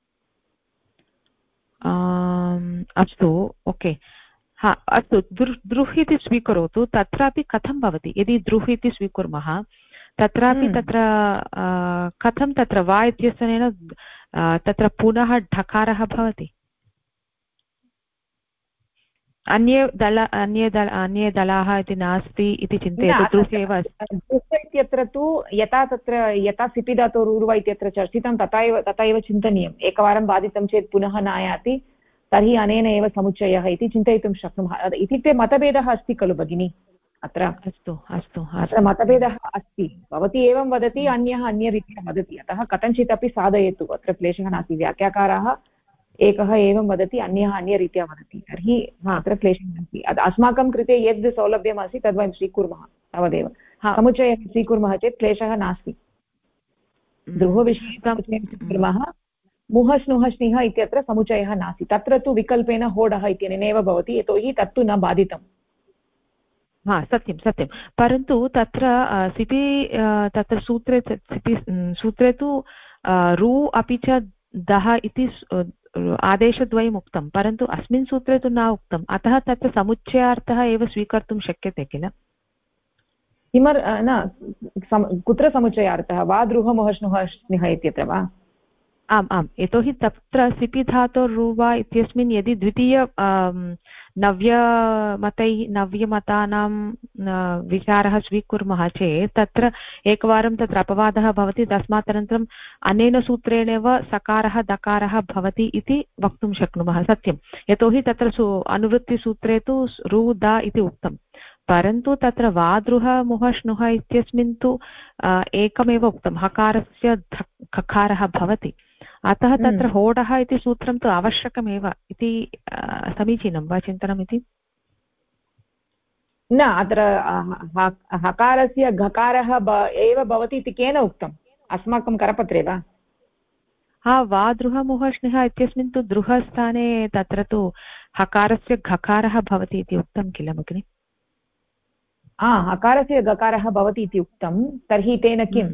अस्तु ओके अस्तु द्रुः इति स्वीकरोतु तत्रापि कथं भवति यदि द्रुः इति स्वीकुर्मः तत्रापि तत्र कथं तत्र वा इत्यनेन तत्र पुनः ढकारः भवति अन्ये दलाः इति नास्ति इति चिन्तयतु द्रुः एव द्रुः इत्यत्र तु यथा सिपि धातोरुर्वा इत्यत्र चर्चितं तथा एव चिन्तनीयम् एकवारं बाधितं चेत् पुनः न आयाति तर्हि अनेन एव समुच्चयः इति चिन्तयितुं शक्नुमः इत्युक्ते मतभेदः अस्ति खलु भगिनि अत्र अत्र मतभेदः अस्ति भवती एवं वदति अन्यः अन्यरीत्या वदति अतः कथञ्चित् अपि साधयतु अत्र क्लेशः नास्ति व्याख्याकारः एकः एवं वदति अन्यः अन्यरीत्या वदति तर्हि अत्र क्लेशः नास्ति अस्माकं कृते यद् सौलभ्यम् अस्ति तद् वयं स्वीकुर्मः तावदेव समुच्चयः स्वीकुर्मः चेत् क्लेशः नास्ति द्रुहविषये स्वीकुर्मः मुह स्नुह श्निः इत्यत्र समुच्चयः नास्ति तत्र तु विकल्पेन होडः इत्यनेनैव भवति यतोहि तत्तु न बाधितम् सत्यं परन्तु तत्र सिपि तत्र सूत्रे तु रु अपि च दः इति आदेशद्वयम् उक्तं परन्तु अस्मिन् सूत्रे तु न उक्तम् अतः तत्र समुच्चयार्थः एव स्वीकर्तुं शक्यते किल कुत्र समुच्चयार्थः वा द्रुह मुह श्नुः श्निः इत्यत्र वा आम् यतोहि तत्र सिपि धातोर्वा इत्यस्मिन् यदि द्वितीय नव्यमतानां विचारः स्वीकुर्मः चेत् तत्र एकवारं तत्र अपवादः भवति तस्मात् अनन्तरम् अनेन सूत्रेणेव सकारः दकारः भवति इति वक्तुं शक्नुमः सत्यं यतोहि तत्र अनुवृत्तिसूत्रे तु रु द इति उक्तं परन्तु तत्र वादृह मुहश्नुः इत्यस्मिन् तु एकमेव उक्तं हकारस्य खकारः भवति, अतः तत्र होडः इति सूत्रं तु आवश्यकमेव इति समीचीनं वा चिन्तनमिति? न, अत्र हकारस्य घकारः एव भवति इति केन उक्तम्? अस्माकं करपत्रे वा? हा, वादृहमुहश्निः इत्यस्मिन् तु दृहस्थाने तत्र तु हकारस्य घकारः भवति इति उक्तं किल भगिनि? हकारस्य गकारः भवति इति उक्तं, तर्हि तेन किम्?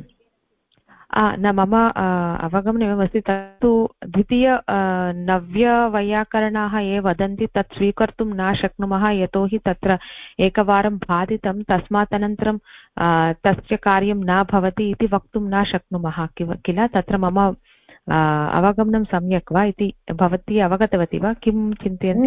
न, मम अवगमनमेवमस्ति, तत्तु द्वितीय नव्यवैयाकरणाः ये वदन्ति तत् स्वीकर्तुं न शक्नुमः, यतोहि तत्र एकवारं बाधितं तस्मात् अनन्तरं तस्य कार्यं न भवति इति वक्तुं न शक्नुमः किल? तत्र मम अवगमनं सम्यक् वा इति भवती अवगतवती वा? किं चिन्तयन्ति?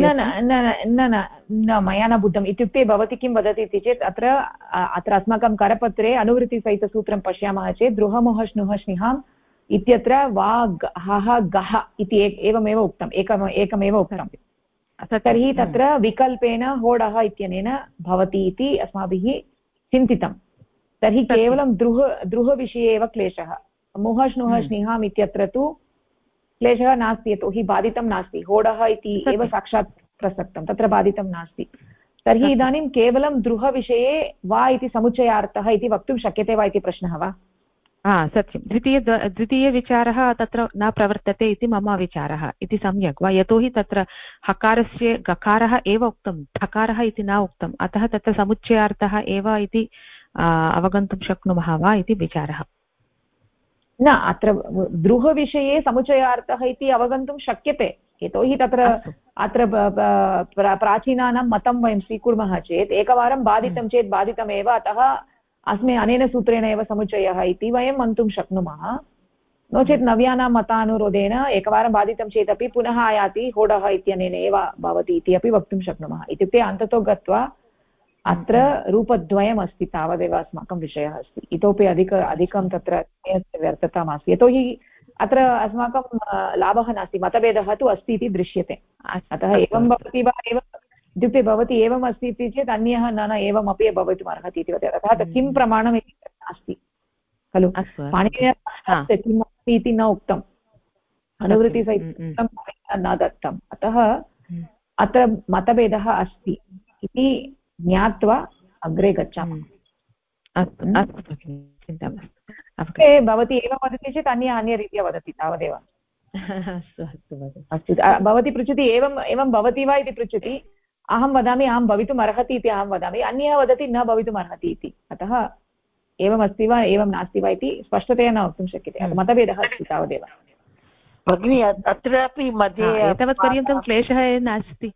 न, मया न बुद्धम्। इत्युक्ते भवती किं वदति इति चेत् अत्र अस्माकं करपत्रे अनुवृत्तिसहितसूत्रं पश्यामः चेत् दृहमुहश्नुहश्निहाम् इत्यत्र वा हः गः इति एवमेव उक्तम्, एकमेव उक्तं। तर्हि तत्र विकल्पेन होडः इत्यनेन भवति इति अस्माभिः चिन्तितं। तर्हि केवलं दृहविषये एव क्लेशः। मुहश्नुहश्निहाम् इत्यत्र तु क्लेशः नास्ति, यतोहि बाधितं नास्ति, होडः इति एव साक्षात् प्रसक्तं, तत्र बाधितं नास्ति। तर्हि इदानीं केवलं दृहविषये वा इति समुच्चयार्थः इति वक्तुं शक्यते वा इति प्रश्नः वा? सत्यं, द्वितीयविचारः तत्र न प्रवर्तते इति मम विचारः इति सम्यक् वा? यतोहि तत्र हकारस्य गकारः एव उक्तं, ठकारः इति न उक्तम्, अतः तत्र समुच्चयार्थः एव इति अवगन्तुं शक्नुमः वा इति विचारः। न, अत्र दृहविषये समुच्चयार्थः इति अवगन्तुं शक्यते, यतोहि तत्र अत्र प्राचीनानां मतं वयं स्वीकुर्मः चेत् एकवारं बाधितं चेत् बाधितमेव, अतः अस्मिन् अनेन सूत्रेण एव समुच्चयः इति वयं मन्तुं शक्नुमः। नो चेत् नव्यानां मतानुरोधेन एकवारं बाधितं चेदपि पुनः आयाति होडः इत्यनेन एव भवति इति अपि वक्तुं शक्नुमः। इत्युक्ते अन्ततो गत्वा अत्र रूपद्वयम् अस्ति तावदेव अस्माकं विषयः अस्ति, इतोपि अधिकं तत्र व्यर्थता मास्ति, यतोहि अत्र अस्माकं लाभः नास्ति, मतभेदः तु अस्ति इति दृश्यते। अतः एवं भवति वा एव इत्युक्ते भवति एवम् अस्ति इति चेत् अन्यः न एवमपि भवितुम् अर्हति इति वदति, अतः किं प्रमाणम् इति नास्ति खलु। पाणिनिना किम् अस्ति इति न उक्तम्, अनुवृत्तिसहितं न दत्तम्, अतः अत्र मतभेदः अस्ति इति ज्ञात्वा अग्रे गच्छामः। भवती एवं वदति चेत् अन्यरीत्या वदति तावदेव। अस्तु, भवती पृच्छति एवं भवति वा इति पृच्छति, अहं वदामि अहं भवितुम् अर्हति इति अहं वदामि, अन्यः वदति न भवितुम् अर्हति इति, अतः एवमस्ति वा एवं नास्ति वा इति स्पष्टतया न वक्तुं शक्यते, मतभेदः अस्ति तावदेव। भगिनी अत्रापि मध्ये एतावत्पर्यन्तं क्लेशः नास्ति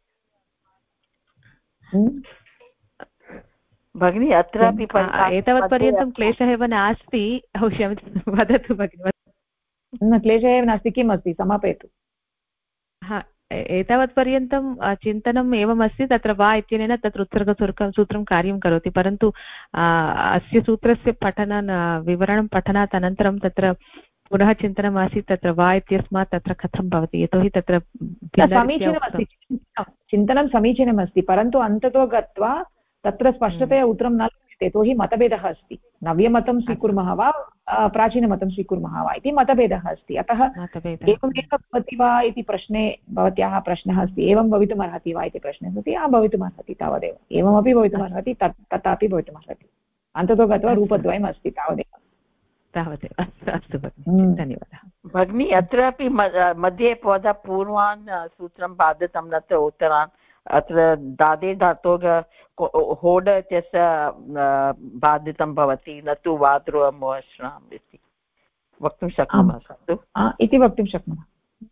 भगिनी, अत्रापि एतावत्पर्यन्तं क्लेशः एव नास्ति। वदतु भगिनि। न, क्लेशः एव नास्ति, किम् अस्ति समापयतु। एतावत्पर्यन्तं चिन्तनम् एवमस्ति, तत्र वा इत्यनेन तत्र उत्सर्गसूत्रं कार्यं करोति, परन्तु अस्य सूत्रस्य विवरणं पठनात् अनन्तरं तत्र पुनः चिन्तनमासीत् तत्र वा इत्यस्मात् तत्र कथं भवति, यतोहि तत्र समीचीनमस्ति, चिन्तनं समीचीनमस्ति, परन्तु अन्ततो गत्वा तत्र स्पष्टतया उत्तरं न लभ्यते, यतोहि मतभेदः अस्ति, नव्यमतं स्वीकुर्मः वा प्राचीनमतं स्वीकुर्मः वा इति मतभेदः अस्ति, अतः एवमेव भवति वा इति प्रश्ने भवत्याः प्रश्नः अस्ति, एवं भवितुमर्हति वा इति प्रश्नः अस्ति। भवितुमर्हति तावदेव, एवमपि भवितुमर्हति, तथापि भवितुमर्हति, अन्ततो गत्वा रूपद्वयम् अस्ति तावदेव। अस्तु भगिनि, धन्यवादः भगिनी। अत्रापि मध्ये पद पूर्वान् सूत्रं बाधितं न च उत्तरान्, अत्र दादे धातोः होड इत्यस्य बाधितं भवति, न तु वाद्रुवमुहश्नाम् इति वक्तुं शक्नुमः खलु? इति वक्तुं शक्नुमः।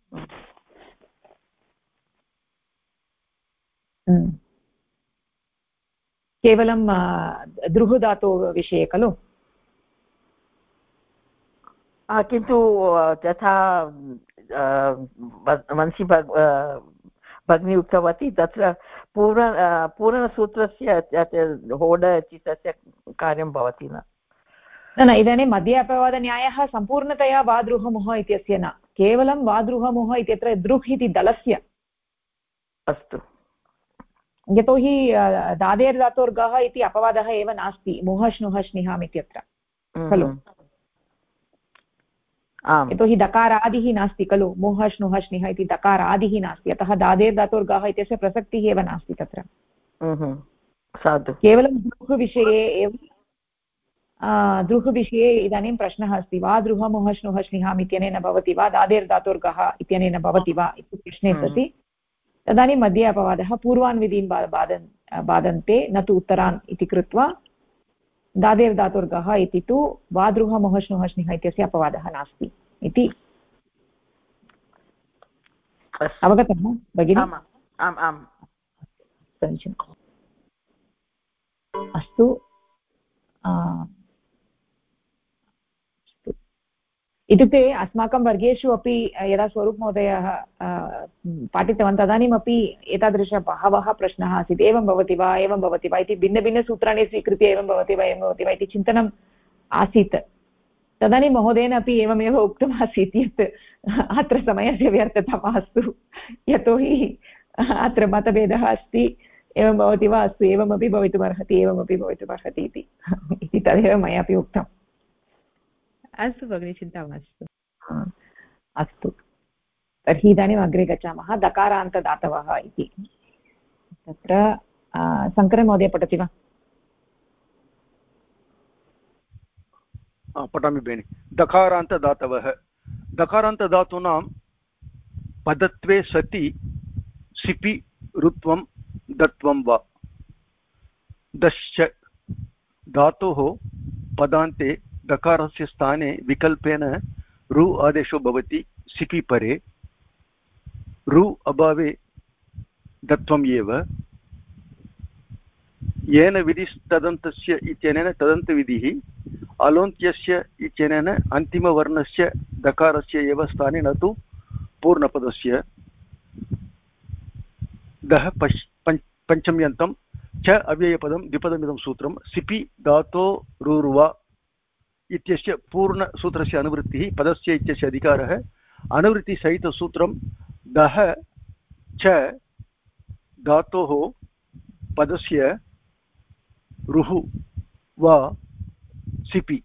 केवलं दृहुधातोः विषये खलु? किन्तु यथा वंशी भगिनी उक्तवती, तत्र पूर्णसूत्रस्य होड इति तस्य कार्यं भवति न। इदानीं मध्ये अपवादन्यायः सम्पूर्णतया वादृहमुह इत्यस्य न, केवलं वादृहमुह इत्यत्र दृह् इति दलस्य। अस्तु, यतोहि दादेर् धातोर्गः इति अपवादः एव नास्ति मुहश्नुहश्निहाम् इत्यत्र खलु। यतोहि दकारादिः नास्ति खलु मुहश्नुहश्निः इति दकारादिः नास्ति, अतः दादेर् धातोर्गः इत्यस्य प्रसक्तिः एव नास्ति तत्र। साधु। केवलं दृह्विषये एव दृह्विषये इदानीं प्रश्नः अस्ति वा दृह मुहश्नुहश्निहाम् इत्यनेन भवति वा दादेर् धातोर्गः इत्यनेन भवति वा इति प्रश्ने सति तदानीं मध्ये अपवादः पूर्वान् विधीन् बाधन्ते न तु उत्तरान् इति कृत्वा दादेर् धातोर्गः इति तु वादृह मुहश्नुहश्निः इत्यस्य अपवादः नास्ति इति अवगतं वा भगिनि? आम् आम् समीचीनम्। अस्तु, इत्युक्ते अस्माकं वर्गेषु अपि यदा स्वरूपमहोदयः पाठितवान् तदानीमपि एतादृश बहवः प्रश्नाः आसीत्, एवं भवति वा एवं भवति वा इति भिन्नभिन्नसूत्राणि स्वीकृत्य एवं भवति वा एवं भवति वा इति चिन्तनम् आसीत्। तदानीं महोदयेन अपि एवमेव उक्तमासीत् यत् अत्र समयस्य व्यर्थता मास्तु, यतोहि अत्र मतभेदः अस्ति, एवं भवति वा अस्तु एवमपि भवितुमर्हति एवमपि भवितुमर्हति इति तदेव मयापि उक्तम्। अस्तु भगिनि, चिन्ता मास्तु। अस्तु, तर्हि इदानीम् अग्रे गच्छामः। दकारान्तदातवः इति तत्र शङ्करमहोदय पठति वा? पठामि बेनि। दकारान्तदातवः, दकारान्तधातूनां पदत्वे सति सिपि ऋत्वं दत्वं वा। दश्च धातोः पदान्ते दकारस्य स्थाने विकल्पेन रु आदेशो भवति सिपि परे, रु अभावे दत्वम् एव। येन विधिस्तदन्तस्य इत्यनेन तदन्तविधिः, अलोन्त्यस्य इत्यनेन अन्तिमवर्णस्य दकारस्य एव स्थाने न तु पूर्णपदस्य। दः पञ्चम्यन्तं च अव्ययपदं द्विपदमिदं सूत्रं सिपि धातोरुर्वा इत्यस्य पूर्णसूत्रस्य अनुवृत्तिः पदस्य इत्यस्य अधिकारः। अनुवृत्तिसहितसूत्रं दः च धातोः पदस्य रुः वा सिपि।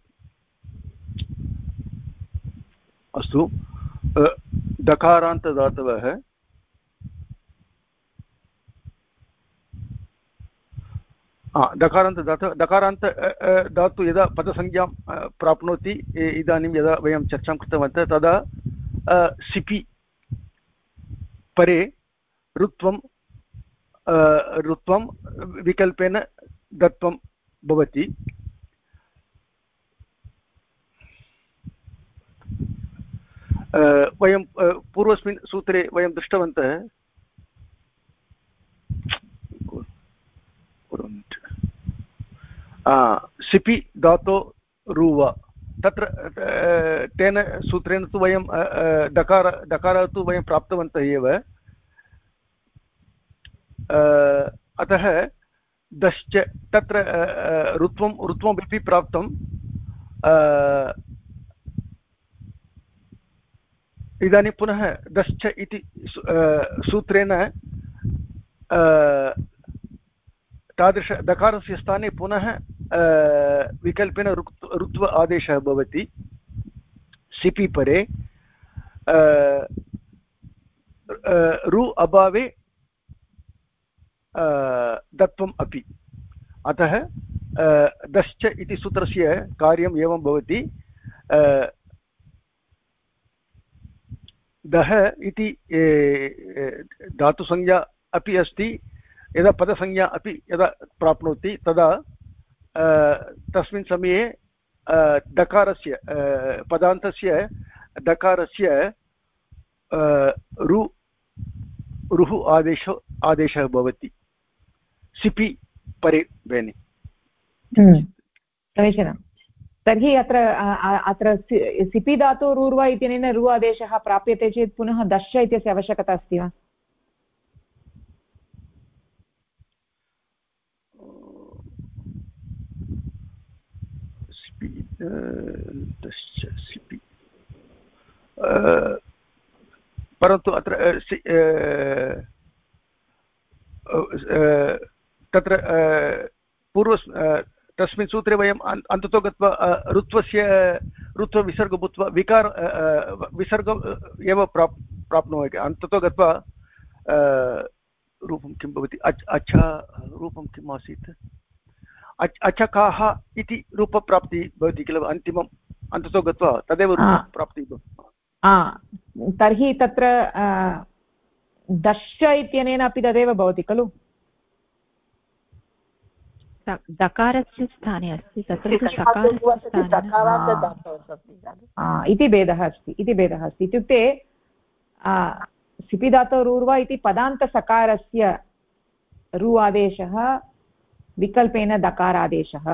अस्तु, दकारान्तदातवः दकारान्त धातु यदा पदसंज्ञां प्राप्नोति, इदानीं यदा वयं चर्चां कृतवन्तः तदा सिपि परे ऋत्वं विकल्पेन दत्वं भवति। वयं पूर्वस्मिन् सूत्रे वयं दृष्टवन्तः, सिपि धातो रुवा, तत्र तेन सूत्रेण तु वयं दकारः तु वयं प्राप्तवन्तः एव। अतः दश्च तत्र ऋत्वमपि प्राप्तं। इदानीं पुनः दश्च इति सूत्रेण तादृश दकारस्य स्थाने पुनः विकल्पेन ऋत्व आदेशः भवति सिपि परे, रु अभावे दत्वम् अपि। अतः दश्च इति सूत्रस्य कार्यम् एवं भवति, दः इति धातुसंज्ञा अपि अस्ति, यदा पदसंज्ञा अपि यदा प्राप्नोति तदा तस्मिन् समये दकारस्य पदान्तस्य दकारस्य रुः आदेशः भवति सिपि परे बेनि। समीचीनं। तर्हि अत्र सिपि धातोरुर्वा इत्यनेन रु आदेशः प्राप्यते चेत् पुनः दश्च इत्यस्य आवश्यकता अस्ति वा? परन्तु अत्र तत्र पूर्व तस्मिन् सूत्रे वयम् अन्ततो गत्वा ऋत्वविसर्ग भूत्वा विसर्ग एव प्राप्नुमः अन्ततो गत्वा रूपं किं भवति अच्छा रूपं किम् आसीत् अचकाः इति रूपप्राप्तिः भवति किल अन्तिमम् अन्ततो गत्वा तदेव रूपप्राप्तिः भवति तर्हि तत्र दश इत्यनेन अपि तदेव भवति खलु दकारस्य स्थाने अस्ति तत्र इति भेदः अस्ति इत्युक्ते सिपिधातोरूर्वा इति पदान्तसकारस्य रु आदेशः विकल्पेन दकारादेशः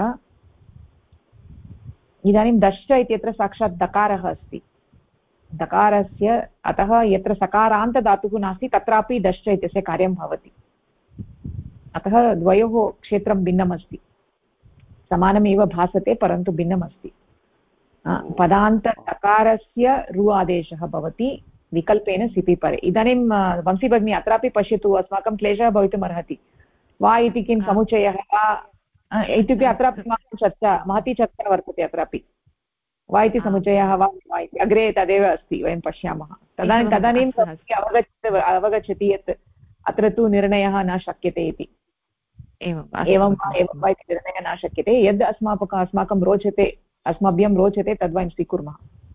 इदानीं दश इत्यत्र साक्षात् दकारः अस्ति दकारस्य अतः यत्र सकारान्तधातुः नास्ति तत्रापि दश इत्यस्य कार्यं भवति अतः द्वयोः क्षेत्रं भिन्नमस्ति समानमेव भासते परन्तु भिन्नमस्ति पदान्तदकारस्य रु आदेशः भवति विकल्पेन सिपि परे इदानीं वंशी भगिनी अत्रापि पश्यतु अस्माकं क्लेशः भवितुमर्हति वा इति किं समुच्चयः वा इत्युक्ते अत्रापि महती चर्चा वर्तते अत्रापि वा इति समुच्चयः वा इति अग्रे तदेव अस्ति वयं पश्यामः तदानीं अवगच्छति यत् अत्र तु निर्णयः न शक्यते इति एवं वा इति निर्णयः न शक्यते यद् अस्माकं रोचते अस्मभ्यं रोचते तद्वयं स्वीकुर्मः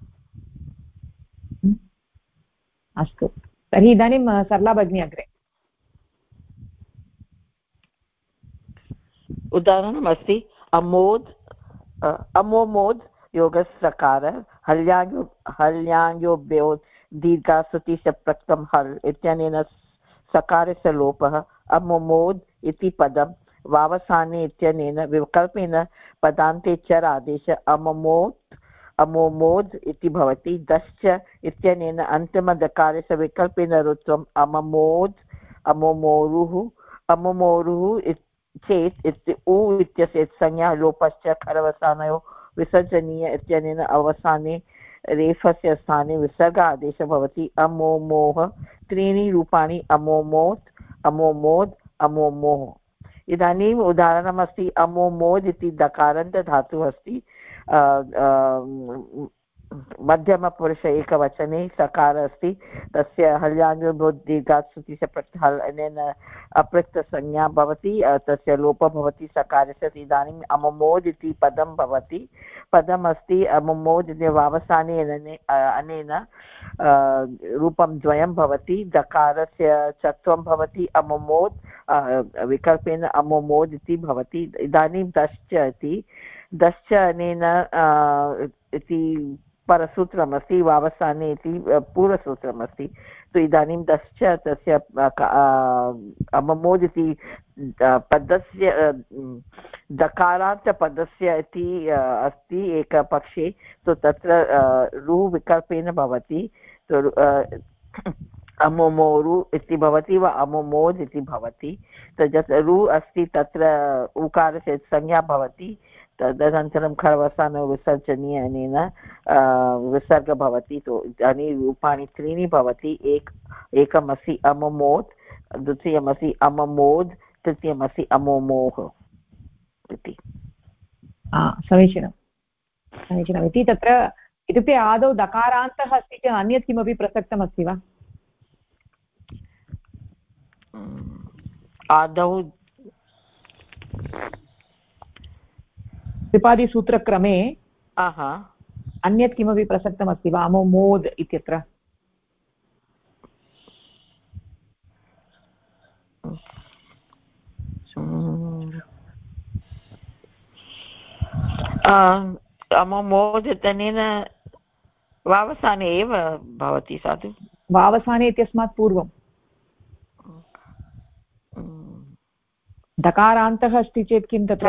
अस्तु तर्हि इदानीं सरला भगिनी अग्रे उदाहरणमस्ति अमोमोद् योगसकार हल्याङ्योभ्यो दीर्घासुतिस्य प्रक्तं हल् इत्यनेन सकारस्य लोपः अमोमोद् इति पदं वावसाने इत्यनेन विकल्पेन पदान्ते चर आदेश अमोमोद् इति भवति दश्च इत्यनेन अन्तिमदकारस्य विकल्पेन रुत्वम् अमोमोरुः चेत् उ इत्यस्य संज्ञा लोपश्च खरवसानयोः विसर्जनीय इत्यनेन अवसाने रेफस्य स्थाने विसर्ग आदेशः भवति अमोमोः त्रीणि रूपाणि अमोमोद् अमोमोः इदानीम् उदाहरणमस्ति अमोमोद् इति दकारान्तधातुः अस्ति मध्यमपुरुष एकवचने सकार अस्ति तस्य हल्याङ्गुदीर्घात्सुतिस्य प्रत्यहल् अनेन अपृक्तसंज्ञा भवति तस्य लोपः भवति सकारस्य इदानीम् अममोद् इति पदं भवति पदमस्ति अममोद् इति वावसाने अनेन रूपं द्वयं भवति दकारस्य चत्वं भवति अममोद् विकल्पेन अममोद् इति भवति इदानीं दश्च अनेन इति परसूत्रमस्ति वावसाने इति पूर्वसूत्रमस्ति तो इदानीं दश्च तस्य अममोद् इति पदस्य दकारान्तपदस्य इति अस्ति एकपक्षे तो तत्र रु विकल्पेन भवति तो अमोमोरु इति भवति वा अमोमोद् इति भवति तत् रु अस्ति तत्र उकारस्य संज्ञा भवति तदनन्तरं खरवसानो विसर्जनीय अनेन विसर्ग भवति तो इदानीं रूपाणि त्रीणि भवति एकमस्ति अममोद् द्वितीयमस्ति अममोद् तृतीयमस्ति अमोमोः इति समीचीनम् इति तत्र इत्युक्ते आदौ दकारान्तः अस्ति चेत् अन्यत् किमपि प्रसक्तमस्ति वा आदौ त्रिपादिसूत्रक्रमे अन्यत् किमपि प्रसक्तमस्ति वा अमोमोद् इत्यत्र अमोमोद् इत्यनेन वावसाने एव भवति साधु वावसाने इत्यस्मात् पूर्वं दकारान्तः अस्ति चेत् किं तत्र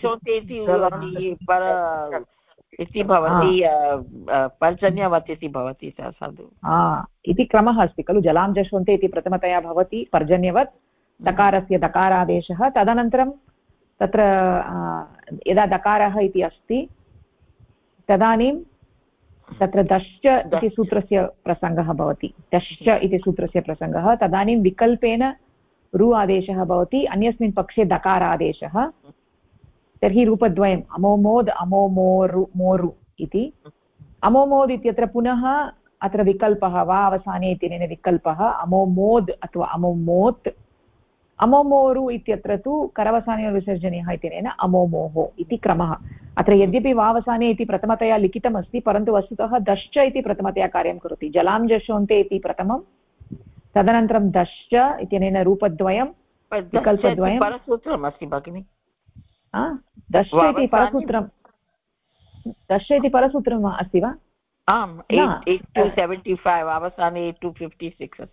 इति भवति पर्जन्यवत् इति भवति साधु इति क्रमः अस्ति खलु जलां जश्वन्ते इति प्रथमतया भवति पर्जन्यवत् दकारस्य दकारादेशः तदनन्तरं तत्र यदा दकारः इति अस्ति तदानीं तत्र दश्च इति सूत्रस्य प्रसङ्गः भवति दश्च इति सूत्रस्य प्रसङ्गः तदानीं विकल्पेन रु आदेशः भवति, अन्यस्मिन् पक्षे दकारादेशः, तर्हि रूपद्वयम् अमोमोद् अमोमोरु मोरु इति। अमोमोद् इत्यत्र पुनः अत्र विकल्पः वा अवसाने इत्यनेन विकल्पः अमोमोद् अथवा अमोमोत्। अमोमोरु इत्यत्र तु करवसानविसर्जनीयः इत्यनेन अमोमोः इति क्रमः। अत्र यद्यपि वावसाने इति प्रथमतया लिखितमस्ति, परन्तु वस्तुतः दश्च इति प्रथमतया कार्यं करोति। जलां जशोन्ते इति प्रथमं, तदनन्तरं दश्च इत्यनेन रूपद्वयं विकल्पद्वयं। परसूत्रमस्ति भगिनि, दश्च इति परसूत्रं, दश इति परसूत्रम् अस्ति वा? आम्, 8275 अवसाने 8256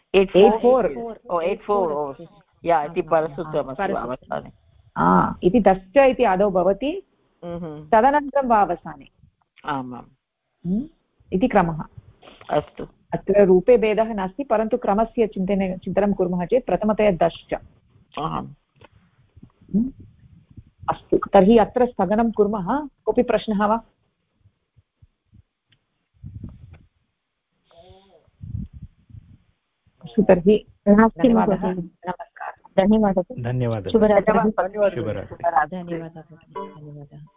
84 इति परसूत्रमस्ति इति दश्च इति आदौ भवति, तदनन्तरं वा अवसाने आमाम् इति क्रमः। अस्तु, अत्र रूपे भेदः नास्ति, परन्तु क्रमस्य चिन्तनं कुर्मः चेत् प्रथमतया दश्च। अस्तु, तर्हि अत्र स्थगनं कुर्मः। कोऽपि प्रश्नः वा? अस्तु, तर्हि धन्यवादः। नमस्कारः। धन्यवादः। धन्यवादः। शुभरात्रिः। शुभरात्रिः। धन्यवादः।